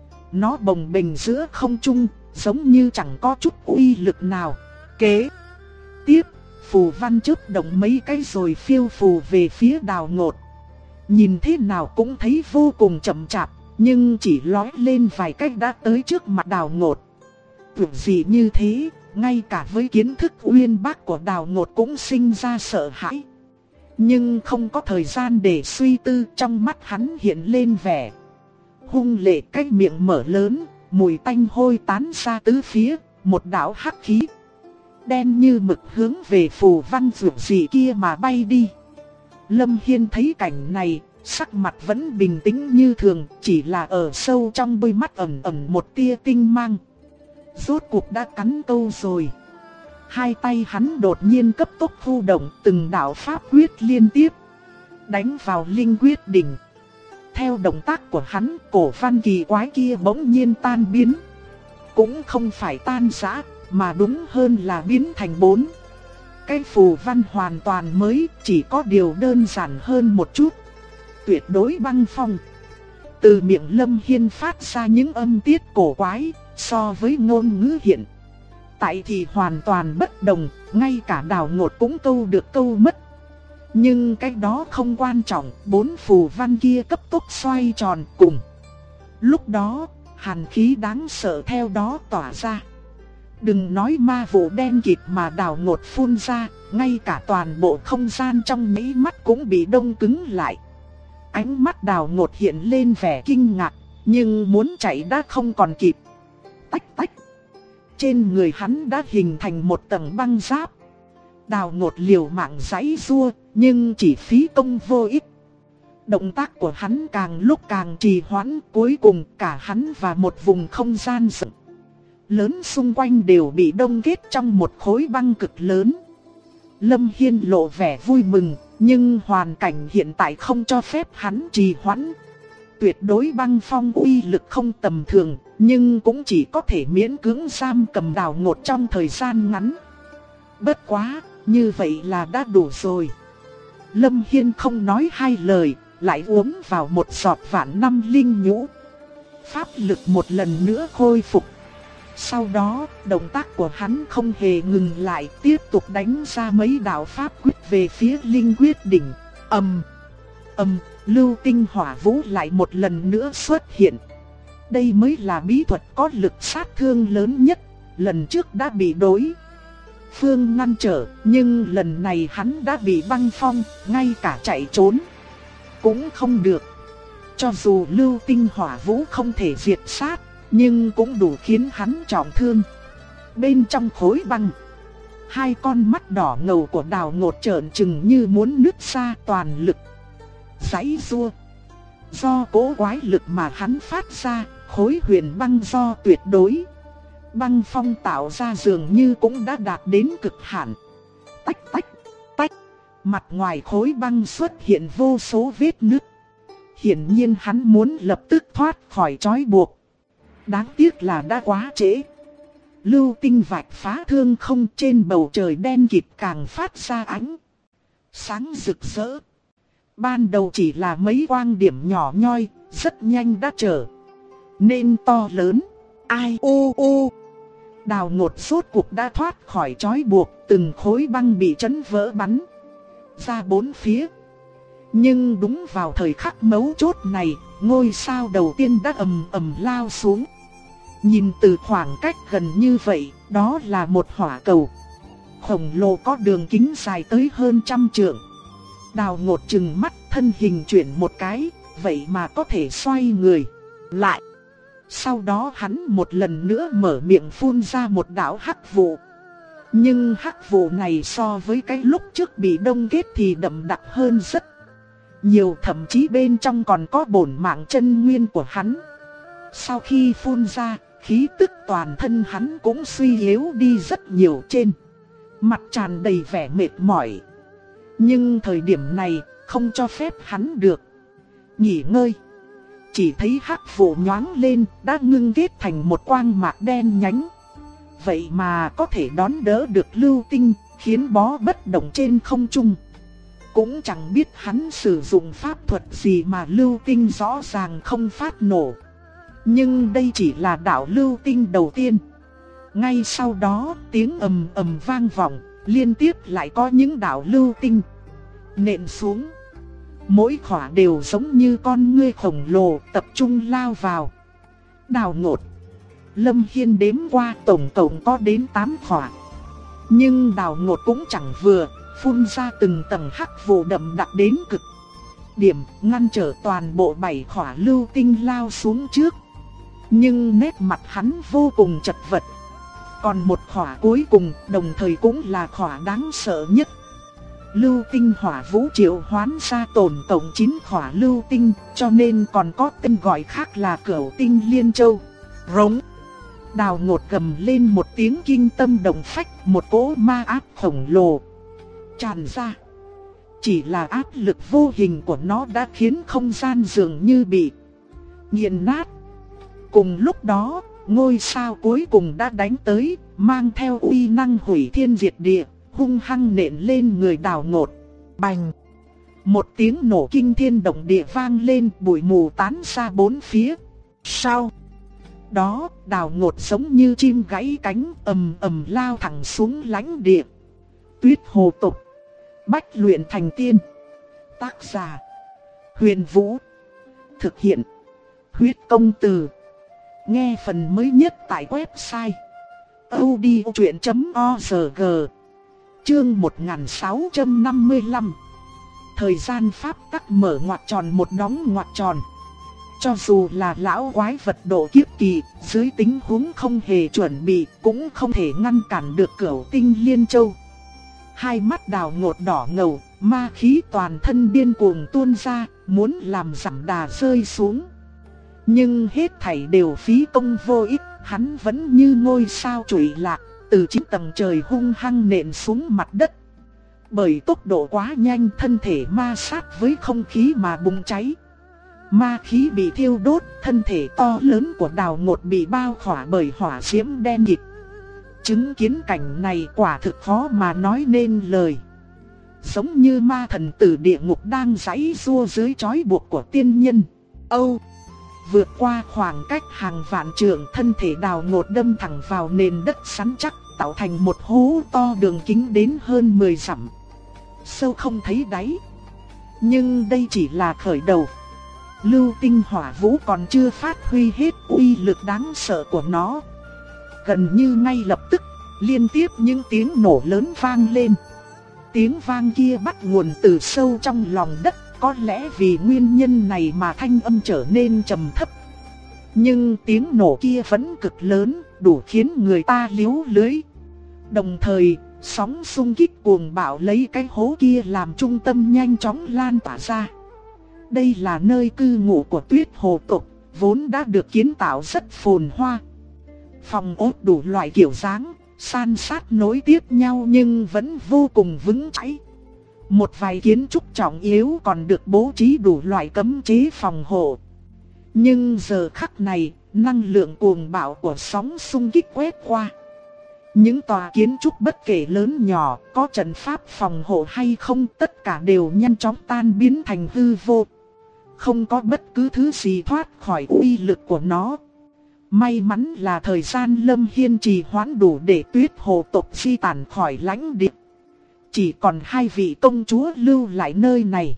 Nó bồng bềnh giữa không trung, giống như chẳng có chút uy lực nào. Kế tiếp, phù văn chớp động mấy cái rồi phiêu phù về phía Đào Ngột. Nhìn thế nào cũng thấy vô cùng chậm chạp, nhưng chỉ lói lên vài cách đã tới trước mặt Đào Ngột. Tưởng gì như thế, ngay cả với kiến thức uyên bác của Đào Ngột cũng sinh ra sợ hãi. Nhưng không có thời gian để suy tư, trong mắt hắn hiện lên vẻ hung lệ, cái miệng mở lớn, mùi tanh hôi tán ra tứ phía, một đạo hắc khí đen như mực hướng về phù văn rực rỡ kia mà bay đi. Lâm Hiên thấy cảnh này, sắc mặt vẫn bình tĩnh như thường, chỉ là ở sâu trong đôi mắt ẩn ẩn một tia tinh mang. Rốt cuộc đã cắn câu rồi. Hai tay hắn đột nhiên cấp tốc thu động, từng đạo pháp quyết liên tiếp đánh vào linh quyết đỉnh. Theo động tác của hắn, cổ văn kỳ quái kia bỗng nhiên tan biến. Cũng không phải tan rã, mà đúng hơn là biến thành bốn cái phù văn hoàn toàn mới, chỉ có điều đơn giản hơn một chút. Tuyệt đối băng phong. Từ miệng Lâm Hiên phát ra những âm tiết cổ quái, so với ngôn ngữ hiện tại thì hoàn toàn bất đồng, ngay cả Đào Ngột cũng câu được câu mất. Nhưng cái đó không quan trọng, bốn phù văn kia cấp tốc xoay tròn cùng. Lúc đó, hàn khí đáng sợ theo đó tỏa ra. Đừng nói ma vụ đen kịt mà Đào Ngột phun ra, ngay cả toàn bộ không gian trong mấy mắt cũng bị đông cứng lại. Ánh mắt Đào Ngột hiện lên vẻ kinh ngạc, nhưng muốn chạy đã không còn kịp. Tách tách. Trên người hắn đã hình thành một tầng băng giáp. Đào Ngột liều mạng giãy giụa, nhưng chỉ phí công vô ích. Động tác của hắn càng lúc càng trì hoãn, cuối cùng cả hắn và một vùng không gian rộng lớn xung quanh đều bị đông kết trong một khối băng cực lớn. Lâm Hiên lộ vẻ vui mừng, nhưng hoàn cảnh hiện tại không cho phép hắn trì hoãn. Tuyệt đối băng phong uy lực không tầm thường, nhưng cũng chỉ có thể miễn cưỡng giam cầm Đào Ngột trong thời gian ngắn. Bất quá, như vậy là đã đủ rồi. Lâm Hiên không nói hai lời, lại uống vào một giọt vạn năm linh nhũ. Pháp lực một lần nữa khôi phục. Sau đó, động tác của hắn không hề ngừng lại, tiếp tục đánh ra mấy đạo pháp quyết về phía linh quyết đỉnh. Lưu tinh hỏa vũ lại một lần nữa xuất hiện. Đây mới là bí thuật có lực sát thương lớn nhất, lần trước đã bị đối phương ngăn trở, nhưng lần này hắn đã bị băng phong, ngay cả chạy trốn cũng không được. Cho dù lưu tinh hỏa vũ không thể diệt sát, nhưng cũng đủ khiến hắn trọng thương. Bên trong khối băng, hai con mắt đỏ ngầu của Đào Ngột trợn trừng như muốn nứt ra, toàn lực giãy giụa. Do cố quái lực mà hắn phát ra, khối huyền băng do tuyệt đối băng phong tạo ra dường như cũng đã đạt đến cực hạn. Tách tách tách, mặt ngoài khối băng xuất hiện vô số vết nứt. Hiển nhiên hắn muốn lập tức thoát khỏi trói buộc. Đáng tiếc là đã quá trễ. Lưu tinh vạch phá thương không, trên bầu trời đen kịt càng phát ra ánh sáng rực rỡ. Ban đầu chỉ là mấy quang điểm nhỏ nhoi, rất nhanh đã trở nên to lớn. Ai ô ô. Đào Ngột rốt cuộc đã thoát khỏi trói buộc, từng khối băng bị chấn vỡ bắn ra bốn phía. Nhưng đúng vào thời khắc mấu chốt này, ngôi sao đầu tiên đã ầm ầm lao xuống. Nhìn từ khoảng cách gần như vậy, đó là một hỏa cầu khổng lồ có đường kính dài tới hơn 100 trượng. Đào Ngột trừng mắt, thân hình chuyển một cái, vậy mà có thể xoay người lại. Sau đó hắn một lần nữa mở miệng phun ra một đạo hắc vụ. Nhưng hắc vụ này so với cái lúc trước bị đông kết thì đậm đặc hơn rất nhiều, thậm chí bên trong còn có bổn mạng chân nguyên của hắn. Sau khi phun ra, khí tức toàn thân hắn cũng suy yếu đi rất nhiều, trên mặt tràn đầy vẻ mệt mỏi. Nhưng thời điểm này không cho phép hắn được nghỉ ngơi. Chỉ thấy hắc vụ nhoáng lên, đã ngưng kết thành một quang mạc đen nhánh. Vậy mà có thể đón đỡ được lưu tinh, khiến bó bất động trên không trung. Cũng chẳng biết hắn sử dụng pháp thuật gì mà lưu tinh rõ ràng không phát nổ. Nhưng đây chỉ là đạo lưu tinh đầu tiên. Ngay sau đó, tiếng ầm ầm vang vọng, liên tiếp lại có những đạo lưu tinh nện xuống. Mỗi khỏa đều giống như con ngươi khổng lồ tập trung lao vào Đào Ngột. Lâm Hiên đếm qua tổng cộng có đến 8 khỏa. Nhưng Đào Ngột cũng chẳng vừa, phun ra từng tầng hắc vụ đậm đặc đến cực điểm, ngăn trở toàn bộ 7 khỏa lưu tinh lao xuống trước. Nhưng nét mặt hắn vô cùng chật vật. Còn một khỏa cuối cùng, đồng thời cũng là khỏa đáng sợ nhất. Lưu tinh hỏa vũ triệu hoán ra tổng cộng 9 khỏa lưu tinh, cho nên còn có tên gọi khác là Cửu Tinh Liên Châu. Rống. Đào Ngột gầm lên một tiếng kinh tâm động phách, một cỗ ma áp khổng lồ tràn ra. Chỉ là áp lực vô hình của nó đã khiến không gian dường như bị nghiền nát. Cùng lúc đó, ngôi sao cuối cùng đã đánh tới, mang theo uy năng hủy thiên diệt địa, hung hăng nện lên người Đào Ngột. Bành! Một tiếng nổ kinh thiên động địa vang lên, bụi mù tán ra bốn phía. Sau đó, Đào Ngột giống như chim gãy cánh, ầm ầm lao thẳng xuống lãnh địa Tuyết Hồ Tộc. Bách luyện thành tiên. Tác giả: Huyền Vũ. Thực hiện: Huyết Công Từ. Nghe phần mới nhất tại website audiochuyen.org. Chương 1655. Thời gian pháp tắc mở ngoặc tròn một đóng ngoặc tròn. Cho dù là lão quái vật độ kiếp kỳ, dưới tình huống không hề chuẩn bị, cũng không thể ngăn cản được Cửu Tinh Liên Châu. Hai mắt Đào Ngột đỏ ngầu, ma khí toàn thân điên cuồng tuôn ra, muốn làm giảm đà rơi xuống. Nhưng hết thảy đều phí công vô ích. hắn vẫn như ngôi sao trụy lạc, từ 9 tầng trời hung hăng nện xuống mặt đất. Bởi tốc độ quá nhanh, thân thể ma sát với không khí mà bùng cháy. Ma khí bị thiêu đốt, thân thể to lớn của Đào Ngột bị bao khỏa bởi hỏa diễm đen kịt. Chứng kiến cảnh này quả thực khó mà nói nên lời. Giống như ma thần từ địa ngục đang giãy giụa dưới trói buộc của tiên nhân. Vượt qua khoảng cách hàng vạn trượng, thân thể Đào Ngột đâm thẳng vào nền đất rắn chắc, tạo thành một hố to đường kính đến hơn 10 dặm. Sâu không thấy đáy. Nhưng đây chỉ là khởi đầu. Lưu tinh hỏa vũ còn chưa phát huy hết uy lực đáng sợ của nó. Gần như ngay lập tức, liên tiếp những tiếng nổ lớn vang lên. Tiếng vang kia bắt nguồn từ sâu trong lòng đất, có lẽ vì nguyên nhân này mà thanh âm trở nên trầm thấp. Nhưng tiếng nổ kia vẫn cực lớn, đủ khiến người ta liếu lưới. Đồng thời, sóng xung kích cuồng bạo lấy cái hố kia làm trung tâm nhanh chóng lan tỏa ra. Đây là nơi cư ngụ của Tuyết Hồ tộc, vốn đã được kiến tạo rất phồn hoa. Phòng ốt đủ loại kiểu dáng, san sát nối tiếp nhau nhưng vẫn vô cùng vững chãi. Một vài kiến trúc trọng yếu còn được bố trí đủ loại cấm chế phòng hộ. Nhưng giờ khắc này, năng lượng cuồng bạo của sóng xung kích quét qua. Những tòa kiến trúc bất kể lớn nhỏ, có trận pháp phòng hộ hay không, tất cả đều nhanh chóng tan biến thành hư vô. Không có bất cứ thứ gì thoát khỏi uy lực của nó. May mắn là thời gian Lâm Hiên trì hoãn đủ để Tuyết Hồ tộc di tản khỏi lãnh địa. Chỉ còn 2 vị công chúa lưu lại nơi này.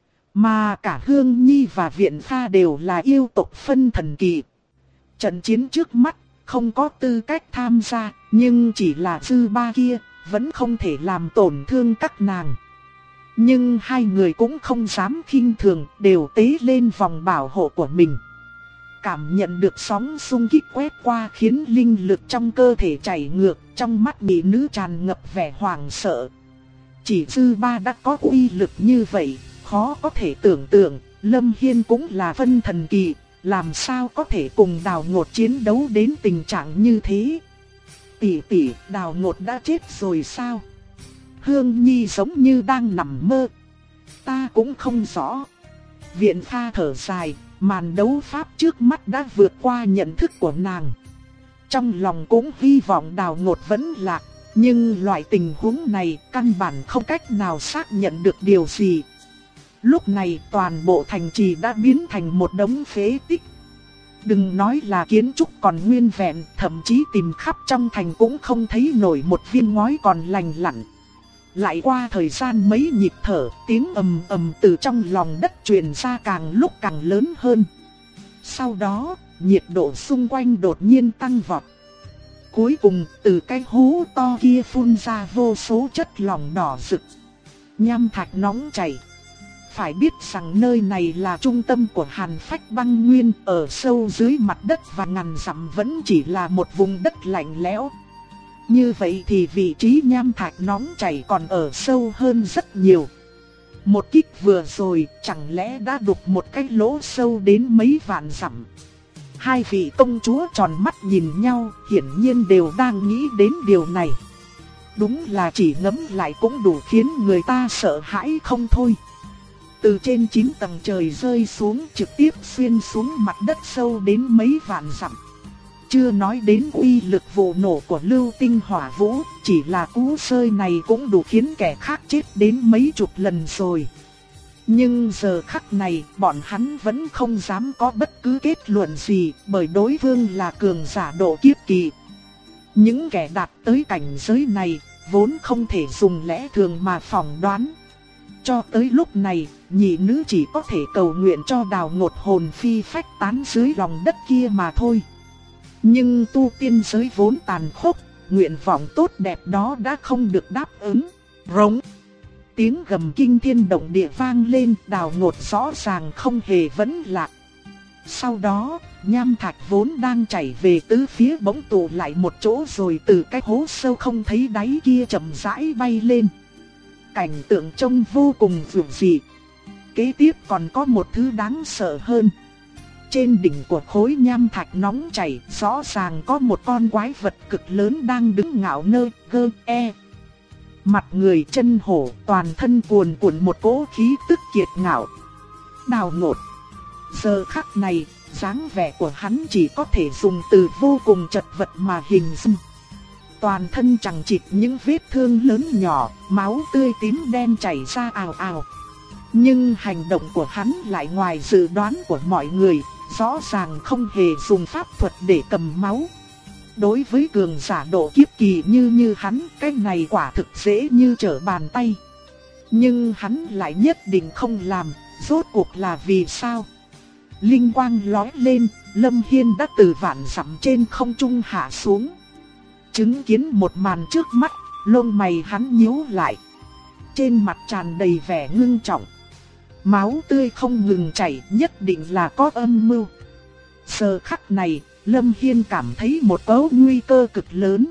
Mà cả Hương Nhi và Viện Pha đều là yêu tộc phân thần kỳ. Trận chiến trước mắt không có tư cách tham gia, nhưng chỉ là dư ba kia, vẫn không thể làm tổn thương các nàng. Nhưng hai người cũng không dám khinh thường, đều tế lên vòng bảo hộ của mình. Cảm nhận được sóng xung kích quét qua khiến linh lực trong cơ thể chảy ngược, trong mắt mỹ nữ tràn ngập vẻ hoảng sợ. Chỉ dư ba đã có uy lực như vậy, khó có thể tưởng tượng, Lâm Hiên cũng là phân thần kỳ, làm sao có thể cùng Đào Ngột chiến đấu đến tình trạng như thế. Tỷ, Đào Ngột đã chết rồi sao? Hương Nhi giống như đang nằm mơ. Ta cũng không rõ. Viện Pha thở dài, màn đấu pháp trước mắt đã vượt qua nhận thức của nàng. Trong lòng cũng hy vọng Đào Ngột vẫn lạc, nhưng loại tình huống này căn bản không cách nào xác nhận được điều gì. Lúc này toàn bộ thành trì đã biến thành một đống phế tích. Đừng nói là kiến trúc còn nguyên vẹn, thậm chí tìm khắp trong thành cũng không thấy nổi một viên ngói còn lành lặn. Lại qua thời gian mấy nhịp thở, tiếng ầm ầm từ trong lòng đất truyền ra càng lúc càng lớn hơn. Sau đó, nhiệt độ xung quanh đột nhiên tăng vọt. Cuối cùng, từ cái hố to kia phun ra vô số chất lỏng đỏ rực. Nham thạch nóng chảy. Phải biết rằng nơi này là trung tâm của Hàn Phách băng nguyên, ở sâu dưới mặt đất và ngàn dặm vẫn chỉ là một vùng đất lạnh lẽo. Như vậy thì vị trí nham thạch nóng chảy còn ở sâu hơn rất nhiều. Một kích vừa rồi chẳng lẽ đã đục một cái lỗ sâu đến mấy vạn dặm. Hai vị công chúa tròn mắt nhìn nhau, hiển nhiên đều đang nghĩ đến điều này. Đúng là chỉ ngẫm lại cũng đủ khiến người ta sợ hãi không thôi. Từ trên 9 tầng trời rơi xuống, trực tiếp xuyên xuống mặt đất sâu đến mấy vạn dặm. Chưa nói đến uy lực vụ nổ của lưu tinh hỏa vũ, chỉ là cú sơi này cũng đủ khiến kẻ khác chết đến mấy chục lần rồi. Nhưng giờ khắc này, bọn hắn vẫn không dám có bất cứ kết luận gì, bởi đối phương là cường giả độ kiếp kỳ. Những kẻ đạt tới cảnh giới này, vốn không thể dùng lẽ thường mà phỏng đoán. Cho tới lúc này, nhị nữ chỉ có thể cầu nguyện cho Đào Ngột hồn phi phách tán dưới lòng đất kia mà thôi. Nhưng tu tiên giới vốn tàn khốc, nguyện vọng tốt đẹp đó đã không được đáp ứng. Rống. Tiếng gầm kinh thiên động địa vang lên, Đào Ngột rõ ràng không hề vẫn lạc. Sau đó, nham thạch vốn đang chảy về tứ phía bỗng tụ lại một chỗ rồi từ cái hố sâu không thấy đáy kia chậm rãi bay lên. Cảnh tượng trông vô cùng dữ dị. Kế tiếp còn có một thứ đáng sợ hơn. Trên đỉnh của khối nham thạch nóng chảy, rõ ràng có một con quái vật cực lớn đang đứng ngạo nghễ gơ e. Mặt người chân hổ, toàn thân cuồn cuộn một cỗ khí tức kiệt ngạo. Đào Ngột. Giờ khắc này, dáng vẻ của hắn chỉ có thể dùng từ vô cùng chật vật mà hình dung. Toàn thân chằng chịt những vết thương lớn nhỏ, máu tươi tím đen chảy ra ào ào. Nhưng hành động của hắn lại ngoài dự đoán của mọi người, rõ ràng không hề dùng pháp thuật để cầm máu. Đối với cường giả độ kiếp kỳ như hắn, cái này quả thực dễ như trở bàn tay. Nhưng hắn lại nhất định không làm, rốt cuộc là vì sao? Linh quang lóe lên, Lâm Hiên đã từ vạn dặm trên không trung hạ xuống. Chứng kiến một màn trước mắt, lông mày hắn nhíu lại. Trên mặt tràn đầy vẻ ngưng trọng. Máu tươi không ngừng chảy, nhất định là có âm mưu. Giờ khắc này, Lâm Hiên cảm thấy một cấu nguy cơ cực lớn.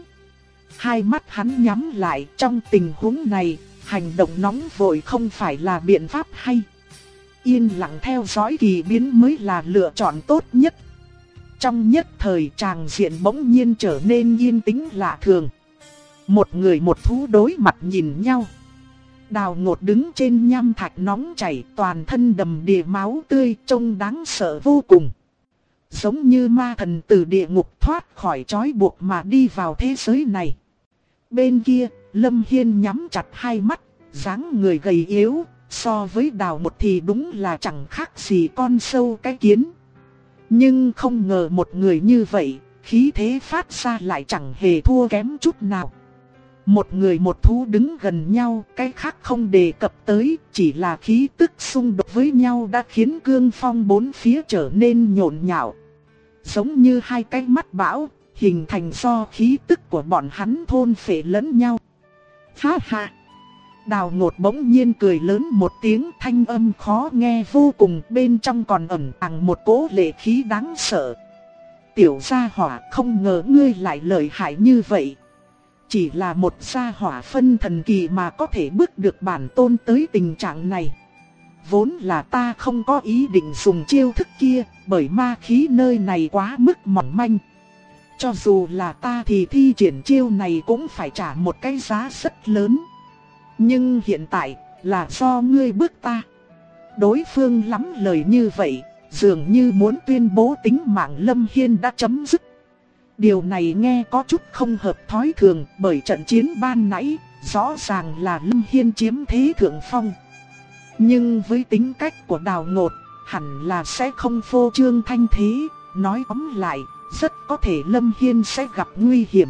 Hai mắt hắn nhắm lại, trong tình huống này, hành động nóng vội không phải là biện pháp hay. Yên lặng theo dõi kỳ biến mới là lựa chọn tốt nhất. Trong nhất thời tràng diện bỗng nhiên trở nên yên tĩnh lạ thường. Một người một thú đối mặt nhìn nhau. Đào Ngột đứng trên nham thạch nóng chảy, toàn thân đầm đìa máu tươi, trông đáng sợ vô cùng. Giống như ma thần từ địa ngục thoát khỏi trói buộc mà đi vào thế giới này. Bên kia, Lâm Hiên nhắm chặt hai mắt, dáng người gầy yếu, so với Đào Ngột thì đúng là chẳng khác gì con sâu cái kiến. Nhưng không ngờ một người như vậy, khí thế phát ra lại chẳng hề thua kém chút nào. Một người một thú đứng gần nhau, cái khác không đề cập tới, chỉ là khí tức xung đột với nhau đã khiến cương phong bốn phía trở nên nhộn nhạo. Giống như hai cái mắt bão, hình thành do khí tức của bọn hắn thôn phệ lẫn nhau. Ha ha! Đào Ngột bỗng nhiên cười lớn một tiếng, thanh âm khó nghe vô cùng, bên trong còn ẩn tàng một cỗ lệ khí đáng sợ. Tiểu gia hỏa, không ngờ ngươi lại lợi hại như vậy. Chỉ là một gia hỏa phân thần kỳ mà có thể bước được bản tôn tới tình trạng này. Vốn là ta không có ý định dùng chiêu thức kia, bởi ma khí nơi này quá mức mỏng manh. Cho dù là ta thì thi triển chiêu này cũng phải trả một cái giá rất lớn. Nhưng hiện tại là do ngươi bức ta. Đối phương lắm lời như vậy, dường như muốn tuyên bố tính mạng Lâm Hiên đã chấm dứt. Điều này nghe có chút không hợp thói thường, bởi trận chiến ban nãy, rõ ràng là Lâm Hiên chiếm thế thượng phong. Nhưng với tính cách của Đào Ngột, hẳn là sẽ không phô trương thanh thế, nói tóm lại, rất có thể Lâm Hiên sẽ gặp nguy hiểm.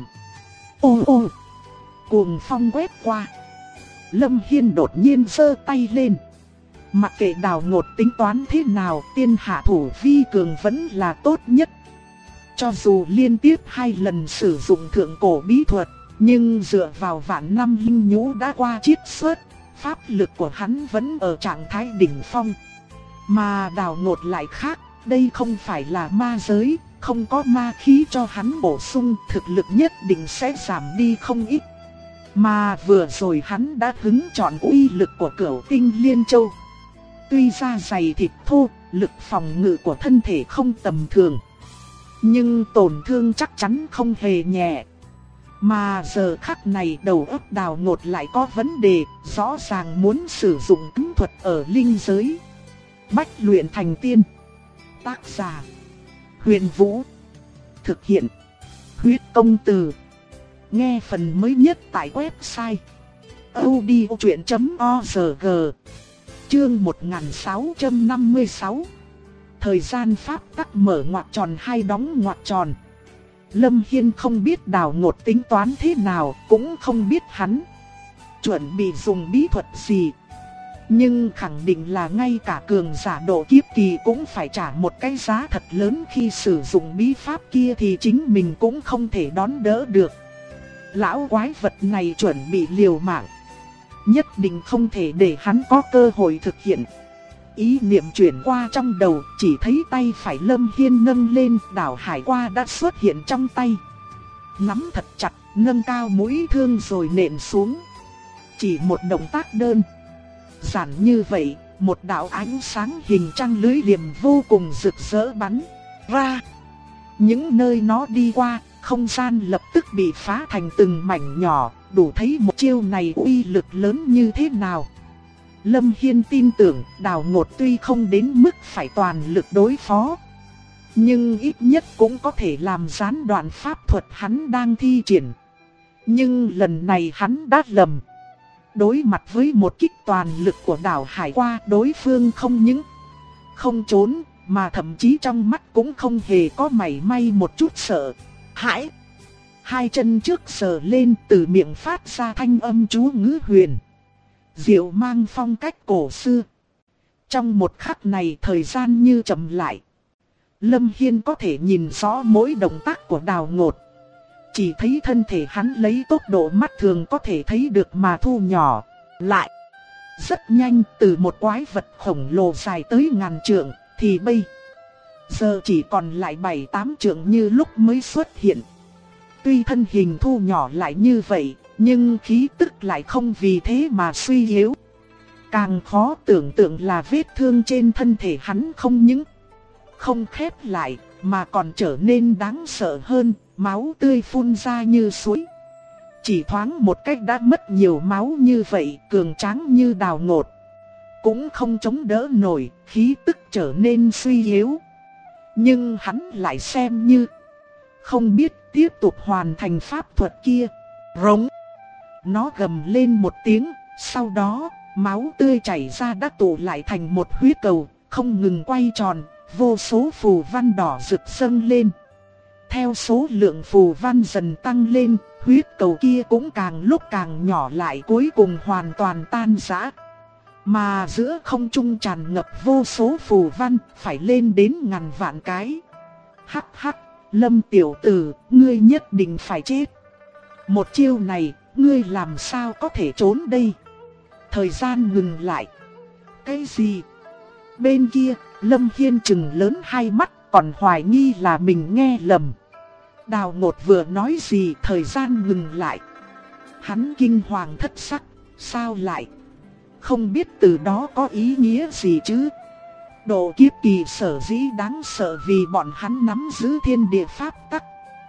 Ô ô! Cuồng phong quét qua. Lâm Hiên đột nhiên giơ tay lên. Mặc kệ Đào Ngột tính toán thế nào, tiên hạ thủ vi cường vẫn là tốt nhất. Cho dù liên tiếp 2 lần sử dụng thượng cổ bí thuật, nhưng dựa vào vạn năm linh nhũ đã qua chiết xuất, pháp lực của hắn vẫn ở trạng thái đỉnh phong. Mà Đào Ngột lại khác, đây không phải là ma giới, không có ma khí cho hắn bổ sung, thực lực nhất định sẽ giảm đi không ít. Mà vừa rồi hắn đã hứng chọn uy lực của Cửu Tinh Liên Châu. Tuy da dày thịt thô, lực phòng ngự của thân thể không tầm thường, nhưng tổn thương chắc chắn không hề nhẹ. Mà giờ khắc này đầu óc Đào Ngột lại có vấn đề, rõ ràng muốn sử dụng cấm thuật ở linh giới. Bách luyện thành tiên. Tác giả: Huyền Vũ. Thực hiện: Huyết Công Từ. Nghe phần mới nhất tại website audiochuyen.org. Chương 1656. Thời gian pháp tắc mở ngoặc tròn hay đóng ngoặc tròn. Lâm Hiên không biết Đào Ngột tính toán thế nào, cũng không biết hắn chuẩn bị dùng bí thuật gì. Nhưng khẳng định là ngay cả cường giả độ kiếp kỳ cũng phải trả một cái giá thật lớn khi sử dụng bí pháp kia, thì chính mình cũng không thể đón đỡ được. Lão quái vật này chuẩn bị liều mạng, nhất định không thể để hắn có cơ hội thực hiện. Ý niệm chuyển qua trong đầu, chỉ thấy tay phải Lâm Hiên nâng lên, đảo hải qua đã xuất hiện trong tay. Nắm thật chặt, nâng cao mũi thương rồi nện xuống. Chỉ một động tác đơn giản như vậy, một đạo ánh sáng hình trăng lưới liềm vô cùng rực rỡ bắn ra. Những nơi nó đi qua, không gian lập tức bị phá thành từng mảnh nhỏ, đủ thấy một chiêu này uy lực lớn như thế nào. Lâm Hiên tin tưởng Đào Ngột tuy không đến mức phải toàn lực đối phó, nhưng ít nhất cũng có thể làm gián đoạn pháp thuật hắn đang thi triển. Nhưng lần này hắn đã lầm. Đối mặt với một kích toàn lực của Đào Hải Qua, đối phương không những không trốn, mà thậm chí trong mắt cũng không hề có mảy may một chút sợ hãi. Hai chân trước sờ lên, từ miệng phát ra thanh âm chú ngữ huyền diệu mang phong cách cổ xưa. Trong một khắc này thời gian như chậm lại. Lâm Hiên có thể nhìn rõ mỗi động tác của Đào Ngột. Chỉ thấy thân thể hắn lấy tốc độ mắt thường có thể thấy được mà thu nhỏ lại. Rất nhanh, từ một quái vật khổng lồ dài tới ngàn trượng, thì bây giờ chỉ còn lại 7-8 trượng như lúc mới xuất hiện. Tuy thân hình thu nhỏ lại như vậy, nhưng khí tức lại không vì thế mà suy yếu. Càng khó tưởng tượng là vết thương trên thân thể hắn không những không khép lại, mà còn trở nên đáng sợ hơn, máu tươi phun ra như suối. Chỉ thoáng một cách đã mất nhiều máu như vậy, cường tráng như Đào Ngột cũng không chống đỡ nổi, khí tức trở nên suy yếu. Nhưng hắn lại xem như không biết tiếp tục hoàn thành pháp thuật kia. Rống. Nó gầm lên một tiếng, sau đó máu tươi chảy ra đã tụ lại thành một huyết cầu, không ngừng quay tròn, vô số phù văn đỏ rực dâng lên. Theo số lượng phù văn dần tăng lên, huyết cầu kia cũng càng lúc càng nhỏ lại, cuối cùng hoàn toàn tan rã. Mà giữa không trung tràn ngập vô số phù văn, phải lên đến ngàn vạn cái. Hắc hắc, Lâm tiểu tử, ngươi nhất định phải chết. Một chiêu này, ngươi làm sao có thể trốn đây? Thời gian ngừng lại. Cái gì? Bên kia, Lâm Hiên trừng lớn hai mắt, còn hoài nghi là mình nghe lầm. Đào Ngột vừa nói gì thời gian ngừng lại. Hắn kinh hoàng thất sắc, sao lại? Không biết từ đó có ý nghĩa gì chứ? Độ kiếp kỳ sở dĩ đáng sợ vì bọn hắn nắm giữ thiên địa pháp tắc.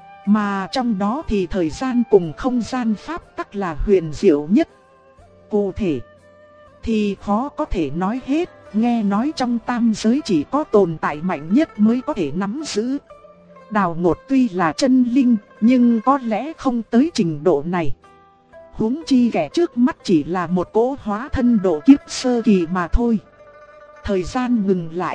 Mà trong đó thì thời gian cùng không gian pháp tắc là huyền diệu nhất. Cụ thể thì khó có thể nói hết, nghe nói trong tam giới chỉ có tồn tại mạnh nhất mới có thể nắm giữ. Đào Ngột tuy là chân linh, nhưng có lẽ không tới trình độ này. Huống chi kẻ trước mắt chỉ là một cỗ hóa thân độ kiếp sơ kỳ mà thôi. Thời gian ngừng lại.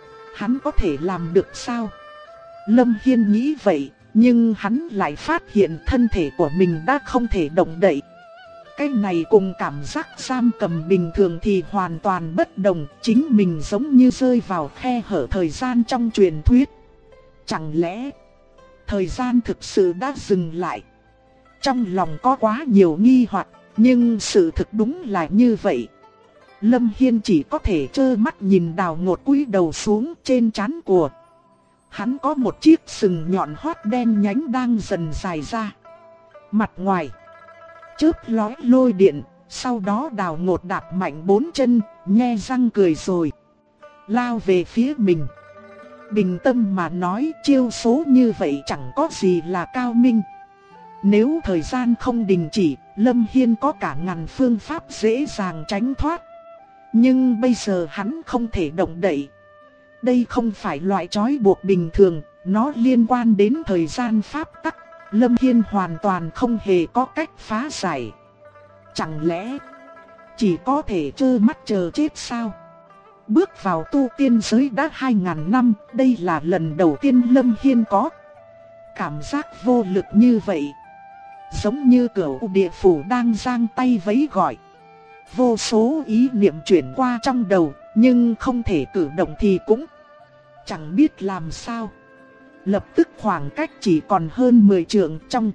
Hắn có thể làm được sao? Lâm Hiên nghĩ vậy, nhưng hắn lại phát hiện thân thể của mình đã không thể động đậy. Cái này cùng cảm giác giam cầm bình thường thì hoàn toàn bất đồng, chính mình giống như rơi vào khe hở thời gian trong truyền thuyết. Chẳng lẽ thời gian thực sự đã dừng lại? Trong lòng có quá nhiều nghi hoặc, nhưng sự thực đúng là như vậy. Lâm Hiên chỉ có thể trơ mắt nhìn Đào Ngột cúi đầu xuống. Trên trán của hắn có một chiếc sừng nhọn hoắt đen nhánh đang dần dài ra. Mặt ngoài chớp lóe lôi điện, sau đó Đào Ngột đạp mạnh 4 chân, nhe răng cười rồi lao về phía mình. Bình tâm mà nói, chiêu số như vậy chẳng có gì là cao minh. Nếu thời gian không đình chỉ, Lâm Hiên có cả ngàn phương pháp dễ dàng tránh thoát. Nhưng bây giờ hắn không thể động đậy. Đây không phải loại trói buộc bình thường, nó liên quan đến thời gian pháp tắc. Lâm Hiên hoàn toàn không hề có cách phá giải. Chẳng lẽ chỉ có thể trơ mắt chờ chết sao? Bước vào tu tiên giới đã 2000 năm, đây là lần đầu tiên Lâm Hiên có cảm giác vô lực như vậy. Giống như cửu địa phủ đang giang tay vẫy gọi. Vô số ý niệm chuyển qua trong đầu, nhưng không thể cử động thì cũng chẳng biết làm sao. Lập tức khoảng cách chỉ còn hơn 10 trượng, trong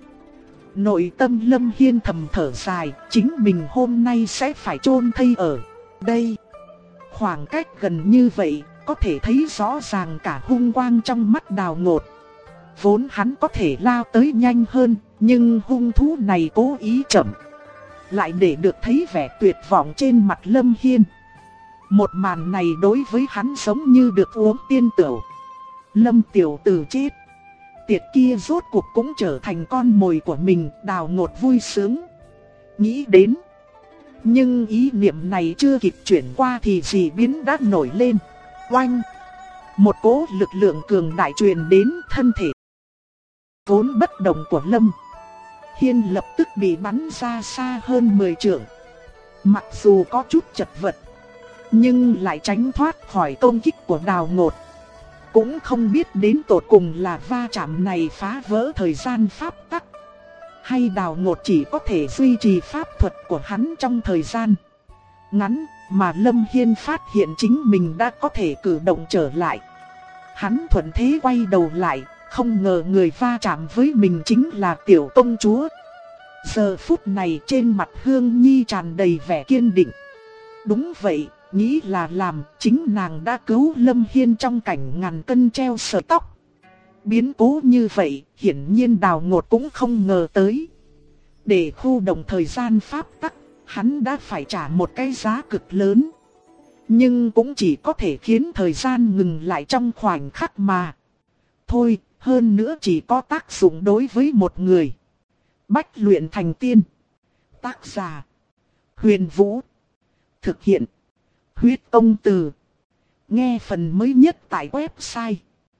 nội tâm Lâm Hiên thầm thở dài, chính mình hôm nay sẽ phải chôn thây ở đây. Khoảng cách gần như vậy, có thể thấy rõ ràng cả hung quang trong mắt Đào Ngột. Vốn hắn có thể lao tới nhanh hơn, nhưng hung thú này cố ý chậm lại để được thấy vẻ tuyệt vọng trên mặt Lâm Hiên. Một màn này đối với hắn giống như được uống tiên tửu. Lâm tiểu tử chết tiệt kia rốt cuộc cũng trở thành con mồi của mình. Đào Ngột vui sướng nghĩ đến. Nhưng ý niệm này chưa kịp chuyển qua thì dị biến đã nổi lên. Oanh! Một cỗ lực lượng cường đại truyền đến thân thể vốn bất động của Lâm Hiên lập tức bị bắn ra xa hơn 10 trượng. Mặc dù có chút chật vật, nhưng lại tránh thoát khỏi công kích của Đào Ngột. Cũng không biết đến tột cùng là va chạm này phá vỡ thời gian pháp tắc, hay Đào Ngột chỉ có thể duy trì pháp thuật của hắn trong thời gian ngắn, mà Lâm Hiên phát hiện chính mình đã có thể cử động trở lại. Hắn thuận thế quay đầu lại, không ngờ người va chạm với mình chính là tiểu công chúa. Giờ phút này trên mặt Hương Nhi tràn đầy vẻ kiên định. Đúng vậy, nghĩ là làm, chính nàng đã cứu Lâm Hiên trong cảnh ngàn cân treo sợi tóc. Biến cố như vậy, hiển nhiên Đào Ngột cũng không ngờ tới. Để khu động thời gian pháp tắc, hắn đã phải trả một cái giá cực lớn. Nhưng cũng chỉ có thể khiến thời gian ngừng lại trong khoảnh khắc mà thôi, hơn nữa chỉ có tác dụng đối với một người. Bách luyện thành tiên. Tác giả: Huyền Vũ. Thực hiện: Huyết Công Từ. Nghe phần mới nhất tại website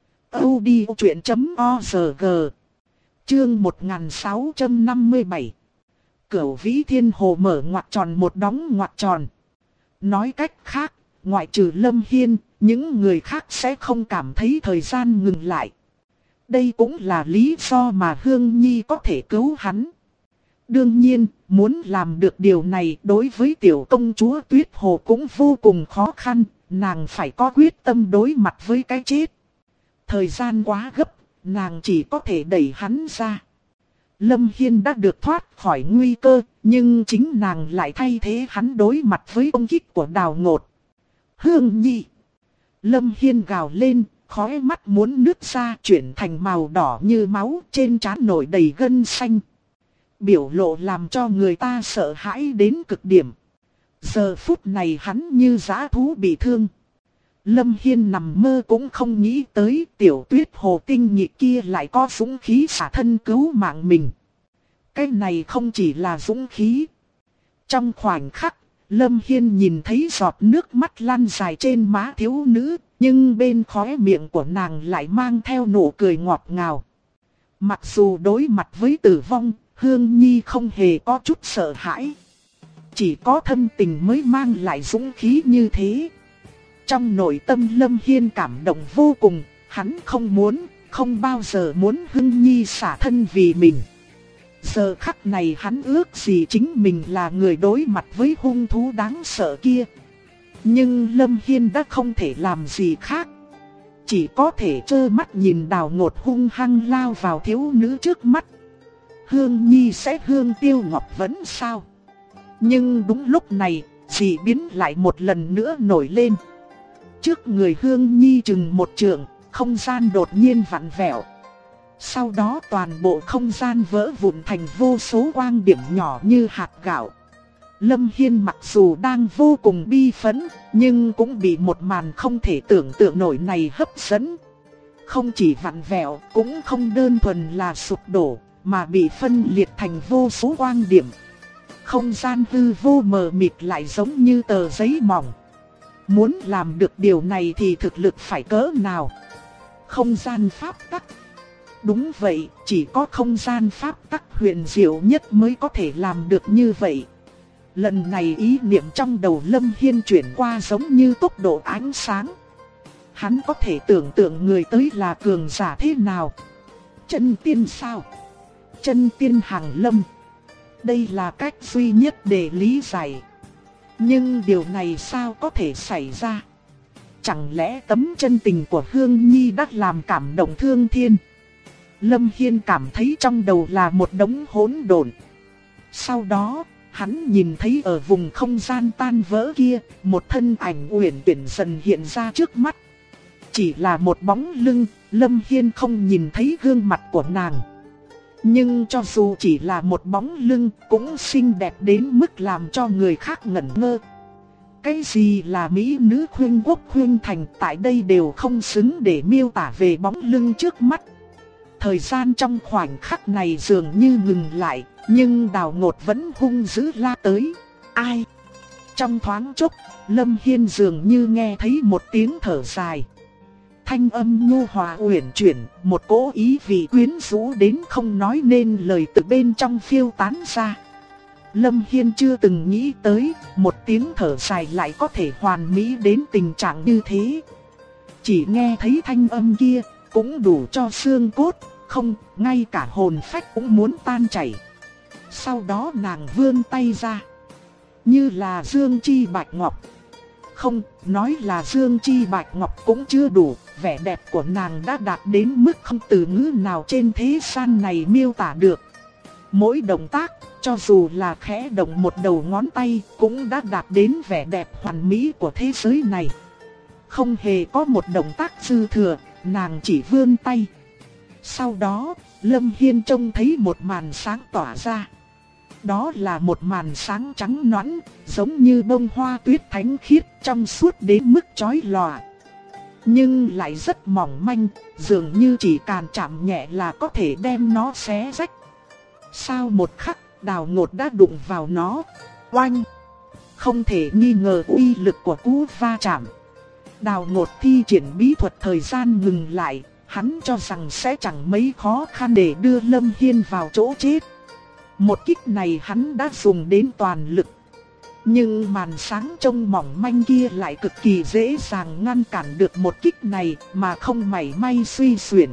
audiochuyen.org. Chương 1657. Cửu Vĩ Thiên Hồ mở ngoặc tròn một đóng ngoặc tròn. Nói cách khác, ngoại trừ Lâm Hiên, những người khác sẽ không cảm thấy thời gian ngừng lại. Đây cũng là lý do mà Hương Nhi có thể cứu hắn. Đương nhiên, muốn làm được điều này đối với tiểu công chúa Tuyết Hồ cũng vô cùng khó khăn, nàng phải có quyết tâm đối mặt với cái chết. Thời gian quá gấp, nàng chỉ có thể đẩy hắn ra. Lâm Hiên đã được thoát khỏi nguy cơ, nhưng chính nàng lại thay thế hắn đối mặt với công kích của Đào Ngột. Hương Nhi! Lâm Hiên gào lên, khóe mắt muốn nứt ra chuyển thành màu đỏ như máu, trên trán nổi đầy gân xanh. Biểu lộ làm cho người ta sợ hãi đến cực điểm. Giờ phút này hắn như dã thú bị thương. Lâm Hiên nằm mơ cũng không nghĩ tới tiểu Tuyết Hồ tinh nhị kia lại có dũng khí xả thân cứu mạng mình. Cái này không chỉ là dũng khí. Trong khoảnh khắc, Lâm Hiên nhìn thấy giọt nước mắt lăn dài trên má thiếu nữ, nhưng bên khóe miệng của nàng lại mang theo nụ cười ngọt ngào. Mặc dù đối mặt với tử vong, Hương Nhi không hề có chút sợ hãi. Chỉ có thâm tình mới mang lại dũng khí như thế. Trong nội tâm Lâm Hiên cảm động vô cùng, hắn không bao giờ muốn Hương Nhi xả thân vì mình. Giờ khắc này hắn ước gì chính mình là người đối mặt với hung thú đáng sợ kia. Nhưng Lâm Hiên đã không thể làm gì khác. Chỉ có thể trơ mắt nhìn Đào Ngột hung hăng lao vào thiếu nữ trước mắt. Hương Nhi sẽ hương tiêu ngọc vẫn sao? Nhưng đúng lúc này, dị biến lại một lần nữa nổi lên. Trước người Hương Nhi chừng một trượng, không gian đột nhiên vặn vẹo. Sau đó toàn bộ không gian vỡ vụn thành vô số quang điểm nhỏ như hạt gạo. Lâm Hiên mặc dù đang vô cùng bi phẫn, nhưng cũng bị một màn không thể tưởng tượng nổi này hấp dẫn. Không chỉ vặn vẹo, cũng không đơn thuần là sụp đổ, mà bị phân liệt thành vô số quang điểm. Không gian hư vô mờ mịt lại giống như tờ giấy mỏng. Muốn làm được điều này thì thực lực phải cỡ nào? Không gian pháp tắc. Đúng vậy, chỉ có không gian pháp tắc huyền diệu nhất mới có thể làm được như vậy. Lần này ý niệm trong đầu Lâm Hiên chuyển qua giống như tốc độ ánh sáng. Hắn có thể tưởng tượng người tới là cường giả thế nào. Chân tiên sao? Chân tiên hàng lâm. Đây là cách duy nhất để lý giải. Nhưng điều này sao có thể xảy ra? Chẳng lẽ tấm chân tình của Hương Nhi đã làm cảm động thương thiên? Lâm Hiên cảm thấy trong đầu là một đống hỗn độn. Sau đó, hắn nhìn thấy ở vùng không gian tan vỡ kia, một thân ảnh uyển chuyển dần hiện ra trước mắt. Chỉ là một bóng lưng, Lâm Hiên không nhìn thấy gương mặt của nàng. Nhưng cho dù chỉ là một bóng lưng, cũng xinh đẹp đến mức làm cho người khác ngẩn ngơ. cái gì là mỹ nữ khuyên quốc khuyên thành, tại đây đều không xứng để miêu tả về bóng lưng trước mắt. Thời gian trong khoảnh khắc này dường như ngừng lại, nhưng Đào Ngột vẫn hung dữ la tới. Ai? Trong thoáng chốc, Lâm Hiên dường như nghe thấy một tiếng thở dài. Thanh âm nhu hòa uyển chuyển, một cỗ ý vị quyến rũ đến không nói nên lời từ bên trong phiêu tán ra. Lâm Hiên chưa từng nghĩ tới, một tiếng thở dài lại có thể hoàn mỹ đến tình trạng như thế. Chỉ nghe thấy thanh âm kia, cũng đủ cho xương cốt, không, ngay cả hồn phách cũng muốn tan chảy. Sau đó nàng vươn tay ra, như là dương chi bạch ngọc. Không, nói là dương chi bạch ngọc cũng chưa đủ, vẻ đẹp của nàng đã đạt đến mức không từ ngữ nào trên thế gian này miêu tả được. Mỗi động tác, cho dù là khẽ động một đầu ngón tay, cũng đã đạt đến vẻ đẹp hoàn mỹ của thế giới này. Không hề có một động tác dư thừa, nàng chỉ vươn tay. Sau đó, Lâm Hiên trông thấy một màn sáng tỏa ra. Đó là một màn sáng trắng nõn, giống như bông hoa tuyết thánh khiết, trong suốt đến mức chói lòa. Nhưng lại rất mỏng manh, dường như chỉ càn chạm nhẹ là có thể đem nó xé rách. Sau một khắc, Đào Ngột đã đụng vào nó. Oanh! Không thể nghi ngờ uy lực của cú va chạm. Đào Ngột thi triển bí thuật thời gian ngừng lại, hắn cho rằng sẽ chẳng mấy khó khăn để đưa Lâm Hiên vào chỗ chết. Một kích này hắn đã dùng đến toàn lực. Nhưng màn sáng trông mỏng manh kia lại cực kỳ dễ dàng ngăn cản được một kích này mà không mảy may suy xuyển.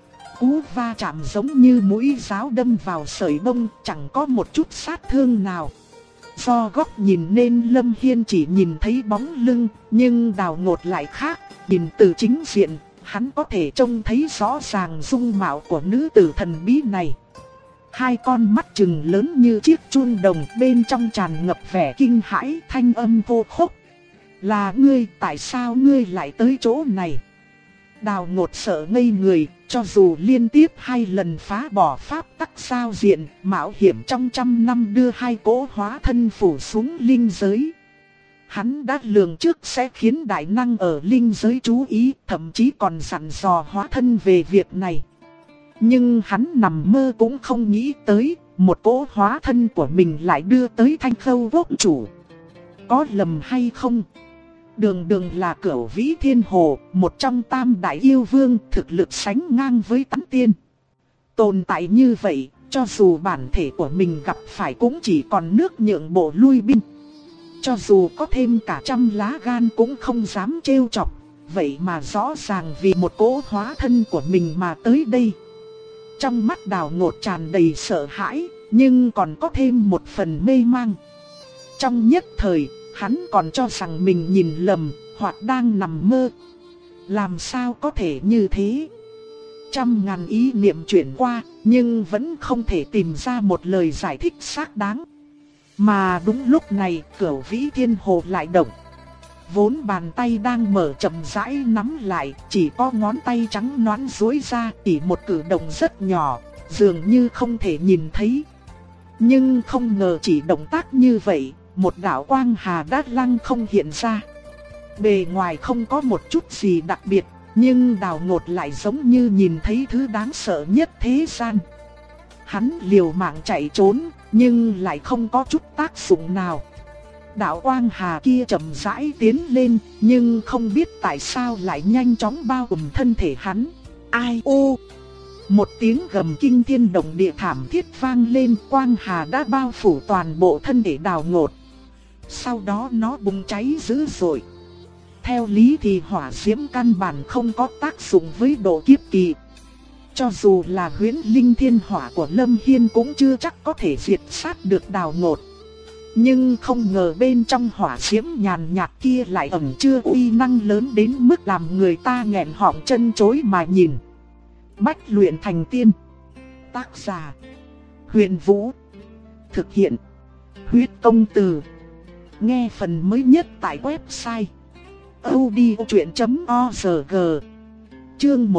Cú va chạm giống như mũi giáo đâm vào sợi bông, chẳng có một chút sát thương nào. Do góc nhìn nên Lâm Hiên chỉ nhìn thấy bóng lưng, nhưng Đào Ngột lại khác, nhìn từ chính diện, hắn có thể trông thấy rõ ràng dung mạo của nữ tử thần bí này. Hai con mắt trừng lớn như chiếc chuông đồng, bên trong tràn ngập vẻ kinh hãi, thanh âm vô khốc. Là ngươi, tại sao ngươi lại tới chỗ này? Đào Ngột sợ ngây người, cho dù liên tiếp 2 lần phá bỏ pháp tắc giao diện, mạo hiểm trong 100 năm đưa 2 cỗ hóa thân phủ xuống linh giới. Hắn đã lường trước sẽ khiến đại năng ở linh giới chú ý, thậm chí còn dặn dò hóa thân về việc này. Nhưng hắn nằm mơ cũng không nghĩ tới, một cỗ hóa thân của mình lại đưa tới Thanh Khâu Quốc chủ. Có lầm hay không? Đường đường là Cửu Vĩ Thiên Hồ, một trong tam đại yêu vương, thực lực sánh ngang với Tán Tiên. Tồn tại như vậy, cho dù bản thể của mình gặp phải cũng chỉ còn nước nhượng bộ lui binh. Cho dù có thêm cả 100 lá gan cũng không dám trêu chọc, vậy mà rõ ràng vì một cỗ hóa thân của mình mà tới đây. Trong mắt Đào Ngột tràn đầy sợ hãi, nhưng còn có thêm một phần mê mang. Trong nhất thời, hắn còn cho rằng mình nhìn lầm, hoặc đang nằm mơ. Làm sao có thể như thế? 100.000 ý niệm chuyển qua, nhưng vẫn không thể tìm ra một lời giải thích xác đáng. Mà đúng lúc này, Cửu Vĩ Thiên Hồ lại động. Vốn bàn tay đang mở chậm rãi nắm lại, chỉ có ngón tay trắng nõn duỗi ra, chỉ một cử động rất nhỏ, dường như không thể nhìn thấy. Nhưng không ngờ chỉ động tác như vậy, một đạo quang hà đã lăng không hiện ra. Bề ngoài không có một chút gì đặc biệt, nhưng Đào Ngột lại giống như nhìn thấy thứ đáng sợ nhất thế gian. Hắn liều mạng chạy trốn, nhưng lại không có chút tác dụng nào. Đạo quang hà kia chậm rãi tiến lên, nhưng không biết tại sao lại nhanh chóng bao trùm thân thể hắn. Ai ô! Một tiếng gầm kinh thiên động địa thảm thiết vang lên, quang hà đã bao phủ toàn bộ thân thể Đào Ngột. Sau đó nó bùng cháy dữ dội. Theo lý thì hỏa diễm căn bản không có tác dụng với độ kiếp kỳ. Cho dù là huyễn linh thiên hỏa của Lâm Hiên cũng chưa chắc có thể diệt sát được Đào Ngột. Nhưng không ngờ bên trong hỏa diễm nhàn nhạt kia lại ẩn chứa uy năng lớn đến mức làm người ta nghẹn họng chân chối mà nhìn. Bách luyện thành tiên. Tác giả: Huyền Vũ. Thực hiện: Huyết Công Từ. Nghe phần mới nhất tại website audiochuyện.org. Chương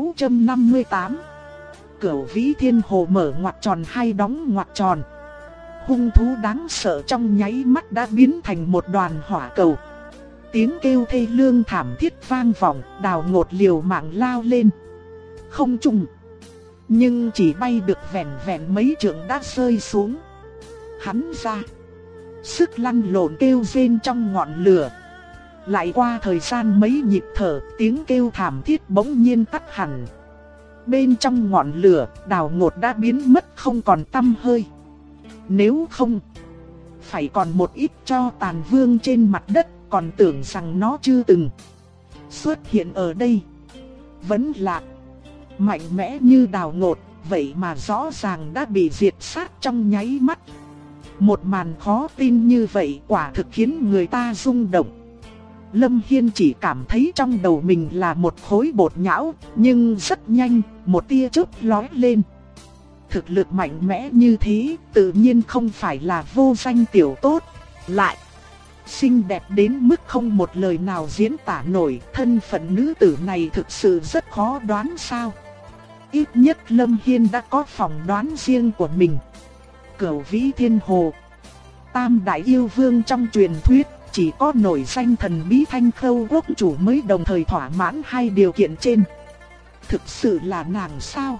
1658. Cửu Vĩ Thiên Hồ mở ngoặc tròn hay đóng ngoặc tròn. hung thú đáng sợ trong nháy mắt đã biến thành một đoàn hỏa cầu. Tiếng kêu thê lương thảm thiết vang vọng, Đào Ngột liều mạng lao lên không trung, nhưng chỉ bay được vẻn vẹn mấy trượng đã rơi xuống. Hắn ra sức lăn lộn kêu rên trong ngọn lửa. Lại qua thời gian mấy nhịp thở, tiếng kêu thảm thiết bỗng nhiên tắt hẳn. Bên trong ngọn lửa, Đào Ngột đã biến mất không còn tăm hơi. Nếu không, phải còn một ít tro tàn vương trên mặt đất, còn tưởng rằng nó chưa từng xuất hiện ở đây. Vẫn lạ, mạnh mẽ như Đào Ngột, vậy mà rõ ràng đã bị diệt sát trong nháy mắt. Một màn khó tin như vậy quả thực khiến người ta rung động. Lâm Hiên chỉ cảm thấy trong đầu mình là một khối bột nhão, nhưng rất nhanh, một tia chớp lóe lên. Thực lực mạnh mẽ như thế, tự nhiên không phải là vô danh tiểu tốt. Lại, xinh đẹp đến mức không một lời nào diễn tả nổi, thân phận nữ tử này thực sự rất khó đoán sao. Ít nhất Lâm Hiên đã có phỏng đoán riêng của mình. Cửu Vĩ Thiên Hồ, tam đại yêu vương trong truyền thuyết, chỉ có nổi danh thần bí Thanh Khâu Quốc chủ mới đồng thời thỏa mãn hai điều kiện trên. Thực sự là nàng sao?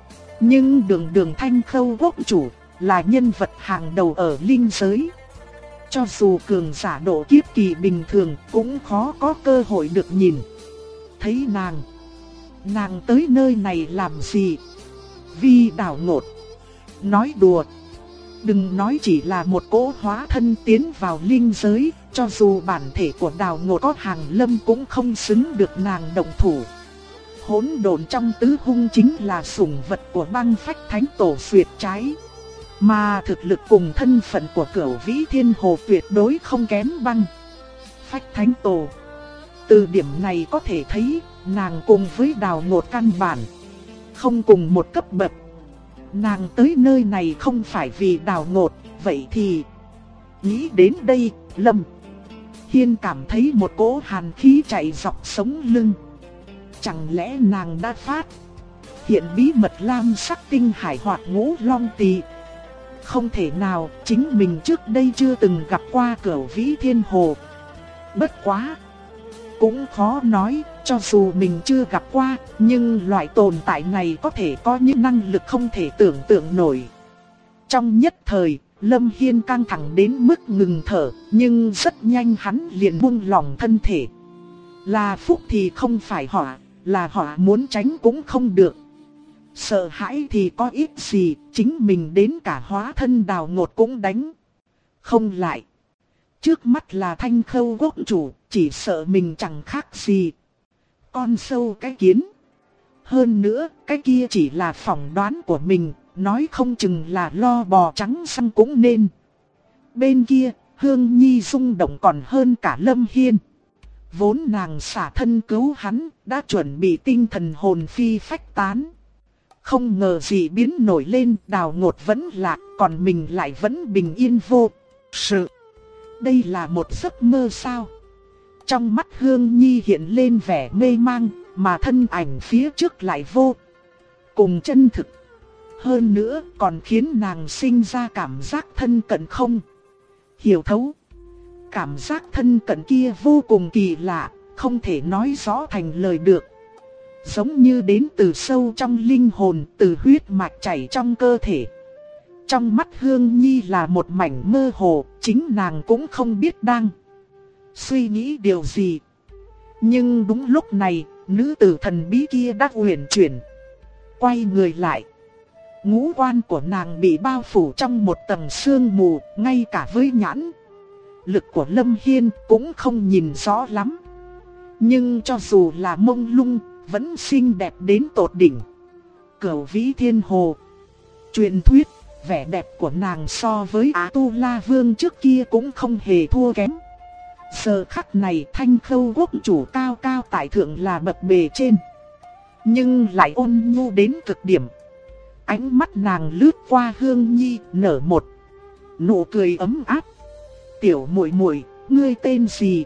Nhưng đường Thanh Khâu Quốc chủ là nhân vật hàng đầu ở linh giới. Cho dù cường giả độ kiếp kỳ bình thường cũng khó có cơ hội được nhìn thấy nàng. Nàng tới nơi này làm gì? Vì Đào Ngột. Nói đùa. Đừng nói chỉ là một cỗ hóa thân tiến vào linh giới, cho dù bản thể của Đào Ngột có hàng lâm cũng không xứng được nàng động thủ. Hỗn độn trong tứ hung chính là sủng vật của Băng Phách Thánh Tổ Duyệt Trái. Mà thực lực cùng thân phận của Cửu Vĩ Thiên Hồ tuyệt đối không kém Băng Phách Thánh Tổ. Từ điểm này có thể thấy, nàng cùng với Đào Ngột căn bản không cùng một cấp bậc. Nàng tới nơi này không phải vì Đào Ngột, vậy thì... Nghĩ đến đây, Lâm Hiên cảm thấy một cỗ hàn khí chạy dọc sống lưng. Chẳng lẽ nàng đã phát hiện bí mật lam sắc tinh hải hoặc ngũ long tỳ? Không thể nào, chính mình trước đây chưa từng gặp qua Cửu Vĩ Thiên Hồ. Bất quá, cũng khó nói, cho dù mình chưa gặp qua, nhưng loại tồn tại này có thể có những năng lực không thể tưởng tượng nổi. Trong nhất thời, Lâm Hiên căng thẳng đến mức ngừng thở, nhưng rất nhanh hắn liền buông lỏng thân thể. Là phúc thì không phải họa, là họa muốn tránh cũng không được. Sợ hãi thì có ít gì, chính mình đến cả hóa thân Đào Ngột cũng đánh không lại. Trước mắt là Thanh Khâu Quốc chủ, chỉ sợ mình chẳng khác gì con sâu cái kiến. Hơn nữa, cái kia chỉ là phỏng đoán của mình, nói không chừng là lo bò trắng săn cũng nên. Bên kia, Hương Nhi rung động còn hơn cả Lâm Hiên. Vốn nàng xả thân cứu hắn, đã chuẩn bị tinh thần hồn phi phách tán. Không ngờ gì biến nổi lên, Đào Ngột vẫn lạc, còn mình lại vẫn bình yên vô sự. Đây là một giấc mơ sao? Trong mắt Hương Nhi hiện lên vẻ mê mang, mà thân ảnh phía trước lại vô cùng chân thực. Hơn nữa còn khiến nàng sinh ra cảm giác thân cận không hiểu thấu. Cảm giác thân cận kia vô cùng kỳ lạ, không thể nói rõ thành lời được. Giống như đến từ sâu trong linh hồn, từ huyết mạch chảy trong cơ thể. Trong mắt Hương Nhi là một mảnh mơ hồ, chính nàng cũng không biết đang suy nghĩ điều gì. Nhưng đúng lúc này, nữ tử thần bí kia đã uyển chuyển quay người lại. Ngũ quan của nàng bị bao phủ trong một tầng sương mù, ngay cả với nhãn lực của Lâm Hiên cũng không nhìn rõ lắm. Nhưng cho dù là mông lung, vẫn xinh đẹp đến tột đỉnh. Cửu Vĩ Thiên Hồ. Truyền thuyết, vẻ đẹp của nàng so với Á Tu La Vương trước kia cũng không hề thua kém. Giờ khắc này Thanh Khâu Quốc chủ cao cao tại thượng là bậc bề trên, nhưng lại ôn nhu đến cực điểm. Ánh mắt nàng lướt qua Hương Nhi, nở một nụ cười ấm áp. Tiểu muội muội, ngươi tên gì?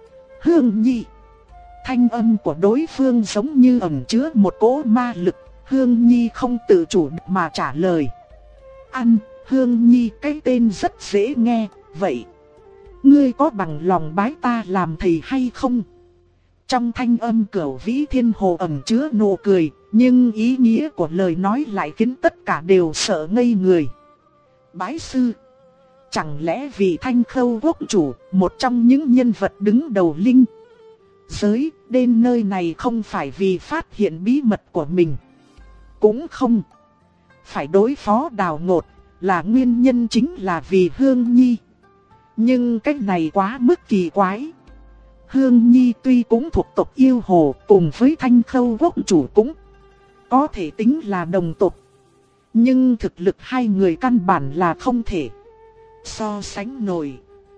Hương Nhi. Thanh âm của đối phương giống như ẩn chứa một cỗ ma lực. Hương Nhi không tự chủ mà trả lời. Ăn, Hương Nhi, cái tên rất dễ nghe, vậy ngươi có bằng lòng bái ta làm thầy hay không? Trong thanh âm Cửu Vĩ Thiên Hồ ẩn chứa nụ cười, nhưng ý nghĩa của lời nói lại khiến tất cả đều sợ ngây người. Bái sư? Chẳng lẽ vì Thanh Khâu quốc chủ, một trong những nhân vật đứng đầu linh giới, đến nơi này không phải vì phát hiện bí mật của mình? Cũng không phải đối phó Đào Ngột, là nguyên nhân chính là vì Hương Nhi. Nhưng cách này quá mức kỳ quái. Hương Nhi tuy cũng thuộc tộc Yêu Hồ, cùng với Thanh Khâu quốc chủ cũng có thể tính là đồng tộc, nhưng thực lực hai người căn bản là không thể so sánh nổi.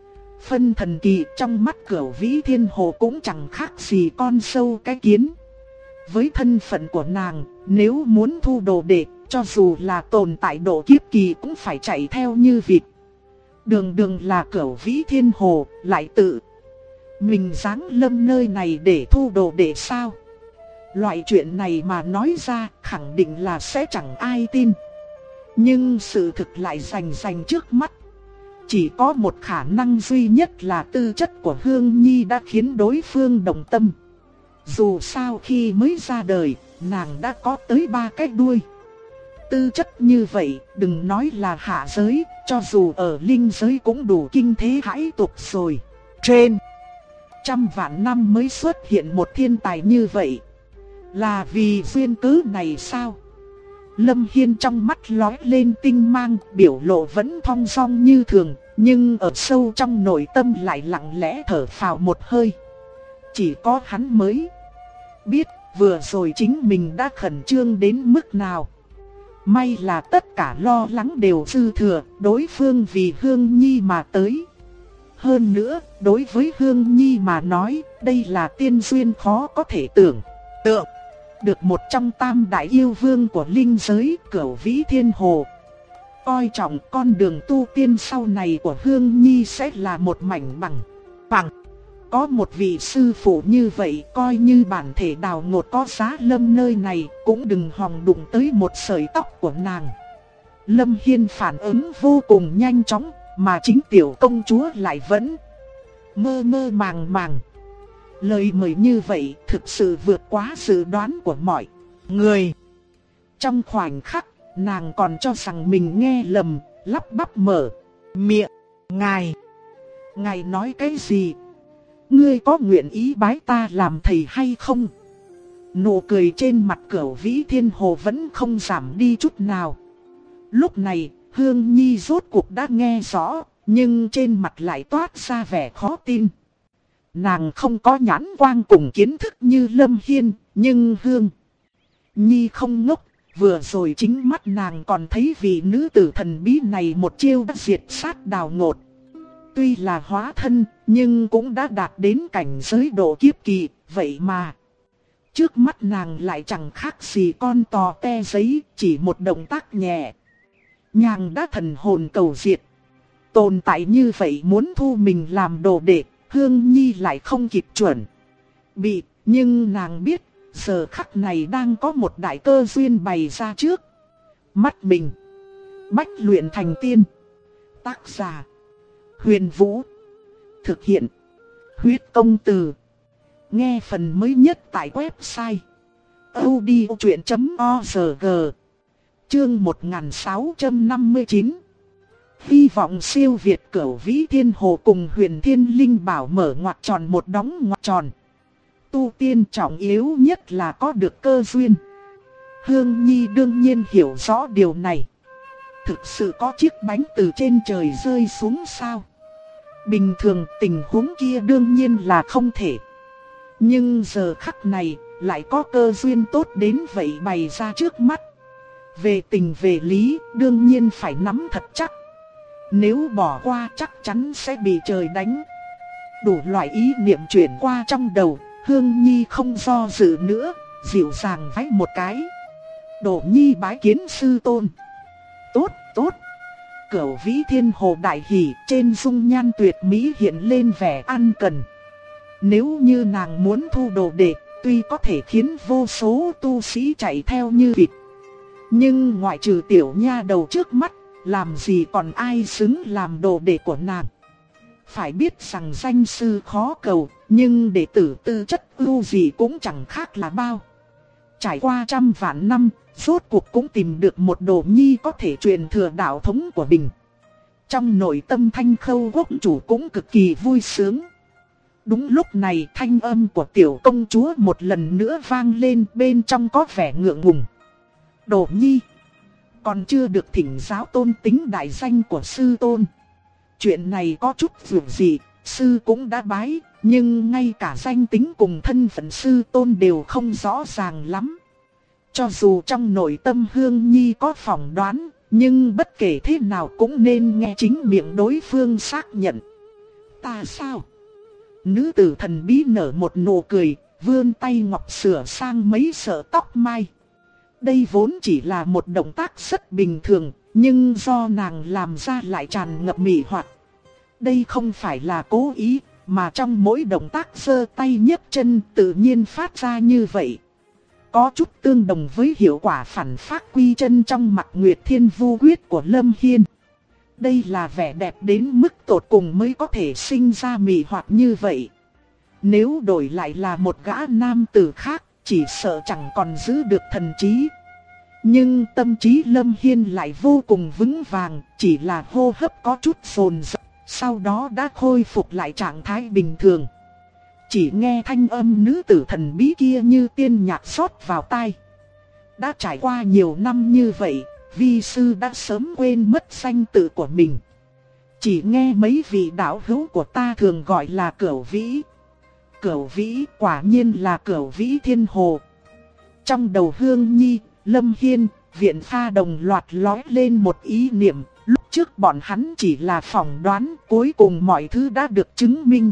Phân thần kỳ trong mắt Cửu Vĩ Thiên Hồ cũng chẳng khác gì con sâu cái kiến. Với thân phận của nàng, nếu muốn thu đồ đệ, cho dù là tồn tại độ kiếp kỳ cũng phải chạy theo như vịt. Đường đường là Cửu Vĩ Thiên Hồ, lại tự mình giáng lâm nơi này để thu đồ đệ sao? Loại chuyện này mà nói ra khẳng định là sẽ chẳng ai tin. Nhưng sự thực lại rành trước mắt. Chỉ có một khả năng duy nhất là tư chất của Hương Nhi đã khiến đối phương động tâm. Dù sao khi mới ra đời, nàng đã có tới 3 cái đuôi. Tư chất như vậy, đừng nói là hạ giới, cho dù ở linh giới cũng đủ kinh thế hãi tục rồi. Trên trăm vạn năm mới xuất hiện một thiên tài như vậy, là vì duyên cớ này sao? Lâm Hiên trong mắt lóe lên tinh mang, biểu lộ vẫn thong dong như thường, nhưng ở sâu trong nội tâm lại lặng lẽ thở phào một hơi. Chỉ có hắn mới biết vừa rồi chính mình đã khẩn trương đến mức nào. May là tất cả lo lắng đều dư thừa, đối phương vì Hương Nhi mà tới. Hơn nữa, đối với Hương Nhi mà nói, đây là tiên duyên khó có thể tưởng tượng. Được một trong tam đại yêu vương của linh giới, Cửu Vĩ Thiên Hồ coi trọng con đường tu tiên sau này của Hương Nhi sẽ là một mảnh bằng phẳng. Có một vị sư phụ như vậy, coi như bản thể Đào Ngột có giá lâm nơi này, cũng đừng hòng đụng tới một sợi tóc của nàng. Lâm Hiên phản ứng vô cùng nhanh chóng, mà chính tiểu công chúa lại vẫn mơ mơ màng màng. Lời mời như vậy thực sự vượt quá dự đoán của mọi người. Trong khoảnh khắc, nàng còn cho rằng mình nghe lầm, lắp bắp mở miệng. Ngài nói cái gì? Ngươi có nguyện ý bái ta làm thầy hay không? Nụ cười trên mặt Cửu Vĩ Thiên Hồ vẫn không giảm đi chút nào. Lúc này, Hương Nhi rốt cuộc đã nghe rõ, nhưng trên mặt lại toát ra vẻ khó tin. Nàng không có nhãn quang cùng kiến thức như Lâm Hiên, nhưng Hương Nhi không ngốc. Vừa rồi chính mắt nàng còn thấy vị nữ tử thần bí này một chiêu đã diệt sát Đào Ngột. Tuy là hóa thân, nhưng cũng đã đạt đến cảnh giới độ kiếp kỳ, vậy mà trước mắt nàng lại chẳng khác gì con tò te giấy, chỉ một động tác nhẹ nhàng đã thần hồn cầu diệt. Tồn tại như vậy muốn thu mình làm đồ đệ, Hương Nhi lại không kịp chuẩn bị, nhưng nàng biết giờ khắc này đang có một đại cơ duyên bày ra trước mắt mình. Bách luyện thành tiên. Tác giả Huyền Vũ. Thực hiện Huyết Công Từ. Nghe phần mới nhất tại website audiochuyện.org. Chương 1659. Hy vọng siêu việt. Cửu Vĩ Thiên Hồ cùng Huyền Thiên Linh Bảo mở ngoặc tròn một đóng ngoặc tròn. Tu tiên trọng yếu nhất là có được cơ duyên. Hương Nhi đương nhiên hiểu rõ điều này. Thực sự có chiếc bánh từ trên trời rơi xuống sao? Bình thường tình huống kia đương nhiên là không thể. Nhưng giờ khắc này lại có cơ duyên tốt đến vậy bày ra trước mắt. Về tình về lý đương nhiên phải nắm thật chắc. Nếu bỏ qua chắc chắn sẽ bị trời đánh. Đủ loại ý niệm chuyển qua trong đầu, Hương Nhi không do dự nữa, dịu dàng vái một cái. Đổ Nhi bái kiến sư tôn. Tốt, tốt. Cửu Vĩ Thiên Hồ đại hỉ, trên dung nhan tuyệt mỹ hiện lên vẻ ăn cần. Nếu như nàng muốn thu đồ đệ, tuy có thể khiến vô số tu sĩ chạy theo như vịt, nhưng ngoại trừ tiểu nha đầu trước mắt, làm gì còn ai xứng làm đồ đệ của nàng. Phải biết rằng danh sư khó cầu, nhưng đệ tử tư chất ưu gì cũng chẳng khác là bao. Trải qua trăm vạn năm, rốt cuộc cũng tìm được một đồ nhi có thể truyền thừa đạo thống của mình. Trong nội tâm Thanh Khâu quốc chủ cũng cực kỳ vui sướng. Đúng lúc này thanh âm của tiểu công chúa một lần nữa vang lên, bên trong có vẻ ngượng ngùng. Đồ nhi, còn chưa được thỉnh giáo tôn tính đại danh của sư tôn. Chuyện này có chút vượt dị, sư cũng đã bái, nhưng ngay cả danh tính cùng thân phận sư tôn đều không rõ ràng lắm. Cho dù trong nội tâm Hương Nhi có phỏng đoán, nhưng bất kể thế nào cũng nên nghe chính miệng đối phương xác nhận. Ta sao? Nữ tử thần bí nở một nụ cười, vươn tay ngọc sửa sang mấy sợi tóc mai. Đây vốn chỉ là một động tác rất bình thường, nhưng do nàng làm ra lại tràn ngập mị hoặc. Đây không phải là cố ý, mà trong mỗi động tác giơ tay nhấc chân tự nhiên phát ra như vậy. Có chút tương đồng với hiệu quả phản phát quy chân trong Mạc Nguyệt Thiên Vu Quyết của Lâm Hiên. Đây là vẻ đẹp đến mức tột cùng mới có thể sinh ra mị hoặc như vậy. Nếu đổi lại là một gã nam tử khác, chỉ sợ chẳng còn giữ được thần trí. Nhưng tâm trí Lâm Hiên lại vô cùng vững vàng, chỉ là hô hấp có chút dồn dập, sau đó đã khôi phục lại trạng thái bình thường. Chỉ nghe thanh âm nữ tử thần bí kia như tiên nhạc rót vào tai. Đã trải qua nhiều năm như vậy, vi sư đã sớm quên mất danh tự của mình. Chỉ nghe mấy vị đạo hữu của ta thường gọi là Cửu Vĩ. Cửu Vĩ quả nhiên là Cửu Vĩ Thiên Hồ. Trong đầu Hương Nhi, Lâm Hiên, Viện Pha đồng loạt lói lên một ý niệm. Lúc trước bọn hắn chỉ là phỏng đoán, cuối cùng mọi thứ đã được chứng minh.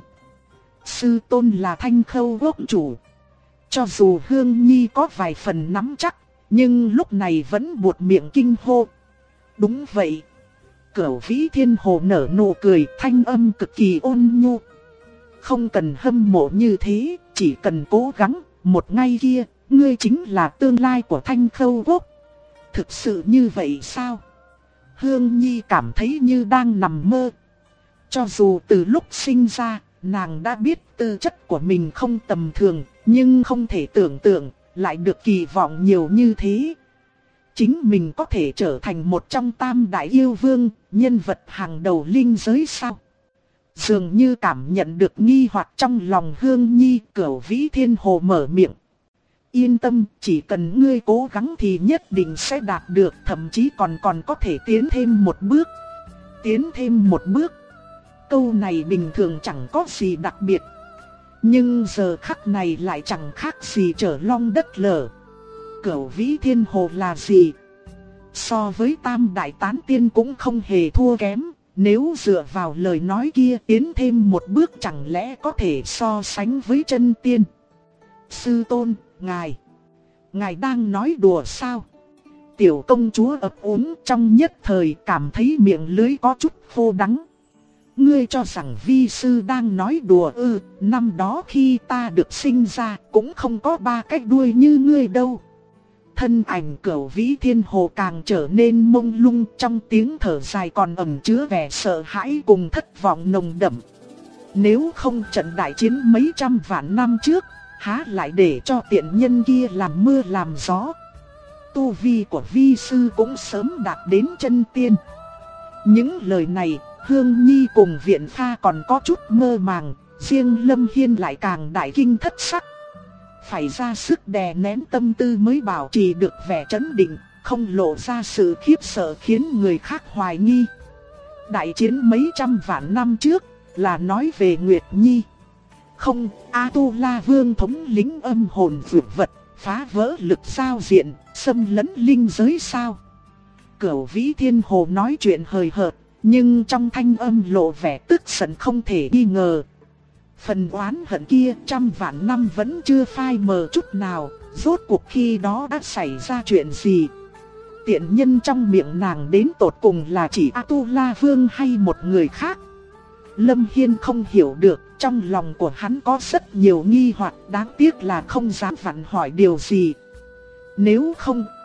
Sư tôn là Thanh Khâu quốc chủ. Cho dù Hương Nhi có vài phần nắm chắc, nhưng lúc này vẫn buột miệng kinh hô. Đúng vậy. Cửu Vĩ Thiên Hồ nở nụ cười, thanh âm cực kỳ ôn nhu. Không cần hâm mộ như thế, chỉ cần cố gắng, một ngày kia, ngươi chính là tương lai của Thanh Khâu quốc. Thực sự như vậy sao? Hương Nhi cảm thấy như đang nằm mơ. Cho dù từ lúc sinh ra, nàng đã biết tư chất của mình không tầm thường, nhưng không thể tưởng tượng lại được kỳ vọng nhiều như thế. Chính mình có thể trở thành một trong tam đại yêu vương, nhân vật hàng đầu linh giới sao? Dường như cảm nhận được nghi hoặc trong lòng Hương Nhi, Cửu Vĩ Thiên Hồ mở miệng. Yên tâm, chỉ cần ngươi cố gắng thì nhất định sẽ đạt được, thậm chí còn có thể tiến thêm một bước. Tiến thêm một bước. Câu này bình thường chẳng có gì đặc biệt. Nhưng giờ khắc này lại chẳng khác gì trở long đất lở. Cửu Vĩ Thiên Hồ là gì? So với tam đại tán tiên cũng không hề thua kém. Nếu dựa vào lời nói kia tiến thêm một bước chẳng lẽ có thể so sánh với chân tiên? Sư tôn, ngài đang nói đùa sao? Tiểu công chúa ấp úng trong nhất thời cảm thấy miệng lưỡi có chút khô đắng. Ngươi cho rằng vi sư đang nói đùa ư? Năm đó khi ta được sinh ra cũng không có ba cái đuôi như ngươi đâu. Thân ảnh Cửu Vĩ Thiên Hồ càng trở nên mông lung, trong tiếng thở dài còn ẩn chứa vẻ sợ hãi cùng thất vọng nồng đậm. Nếu không trận đại chiến mấy trăm vạn năm trước, há lại để cho tiện nhân kia làm mưa làm gió. Tu vi của vi sư cũng sớm đạt đến chân tiên. Những lời này, Hương Nhi cùng Viện Pha còn có chút mơ màng, riêng Lâm Hiên lại càng đại kinh thất sắc. Phải ra sức đè nén tâm tư mới bảo trì được vẻ trấn định, không lộ ra sự khiếp sợ khiến người khác hoài nghi. Đại chiến mấy trăm vạn năm trước là nói về Nguyệt Nhi. Không, A-tu-la vương thống lĩnh âm hồn vượt vật, phá vỡ lực giao diện, xâm lấn linh giới sao? Cửu Vĩ Thiên Hồ nói chuyện hời hợt, nhưng trong thanh âm lộ vẻ tức giận không thể nghi ngờ. Phần oán hận kia trăm vạn năm vẫn chưa phai mờ chút nào, rốt cuộc khi đó đã xảy ra chuyện gì? Tiện nhân trong miệng nàng đến tột cùng là chỉ A-tu-la vương hay một người khác? Lâm Hiên không hiểu được, trong lòng của hắn có rất nhiều nghi hoặc, đáng tiếc là không dám vặn hỏi điều gì. Nếu không,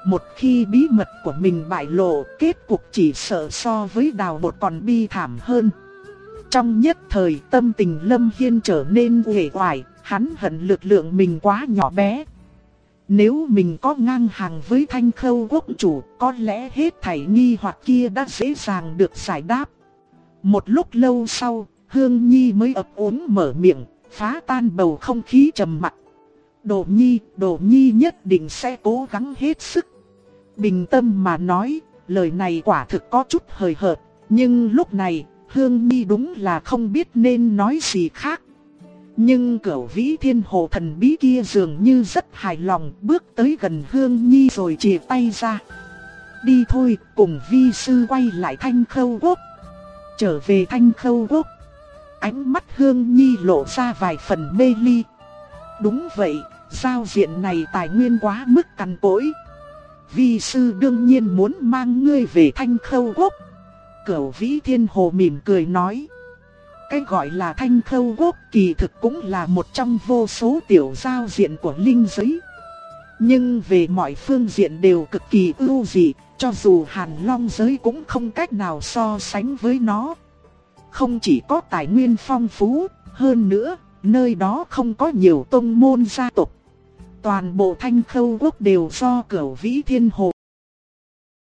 Một khi bí mật của mình bại lộ, kết cục chỉ sợ so với đào bột còn bi thảm hơn. Trong nhất thời tâm tình Lâm Hiên trở nên uể oải, hắn hận lực lượng mình quá nhỏ bé. Nếu mình có ngang hàng với Thanh Khâu quốc chủ, có lẽ hết thảy nghi hoặc kia đã dễ dàng được giải đáp. Một lúc lâu sau, Hương Nhi mới ấp úng mở miệng, phá tan bầu không khí trầm mặc. Đồ Nhi nhất định sẽ cố gắng hết sức. Bình tâm mà nói, lời này quả thực có chút hời hợt, nhưng lúc này, Hương Nhi đúng là không biết nên nói gì khác. Nhưng Cửu Vĩ Thiên Hồ thần bí kia dường như rất hài lòng, bước tới gần Hương Nhi rồi chìa tay ra. Đi thôi, cùng vi sư quay lại Thanh Khâu quốc. Trở về Thanh Khâu quốc. Ánh mắt Hương Nhi lộ ra vài phần mê ly. Đúng vậy, giao diện này tài nguyên quá mức cằn cỗi. Vi sư đương nhiên muốn mang ngươi về Thanh Khâu quốc. Cửu Vĩ Thiên Hồ mỉm cười nói. Cái gọi là Thanh Khâu quốc kỳ thực cũng là một trong vô số tiểu giao diện của linh giới. Nhưng về mọi phương diện đều cực kỳ ưu dị, cho dù Hàn Long giới cũng không cách nào so sánh với nó. Không chỉ có tài nguyên phong phú, hơn nữa, nơi đó không có nhiều tông môn gia tộc. Toàn bộ Thanh Khâu quốc đều do Cửu Vĩ Thiên Hồ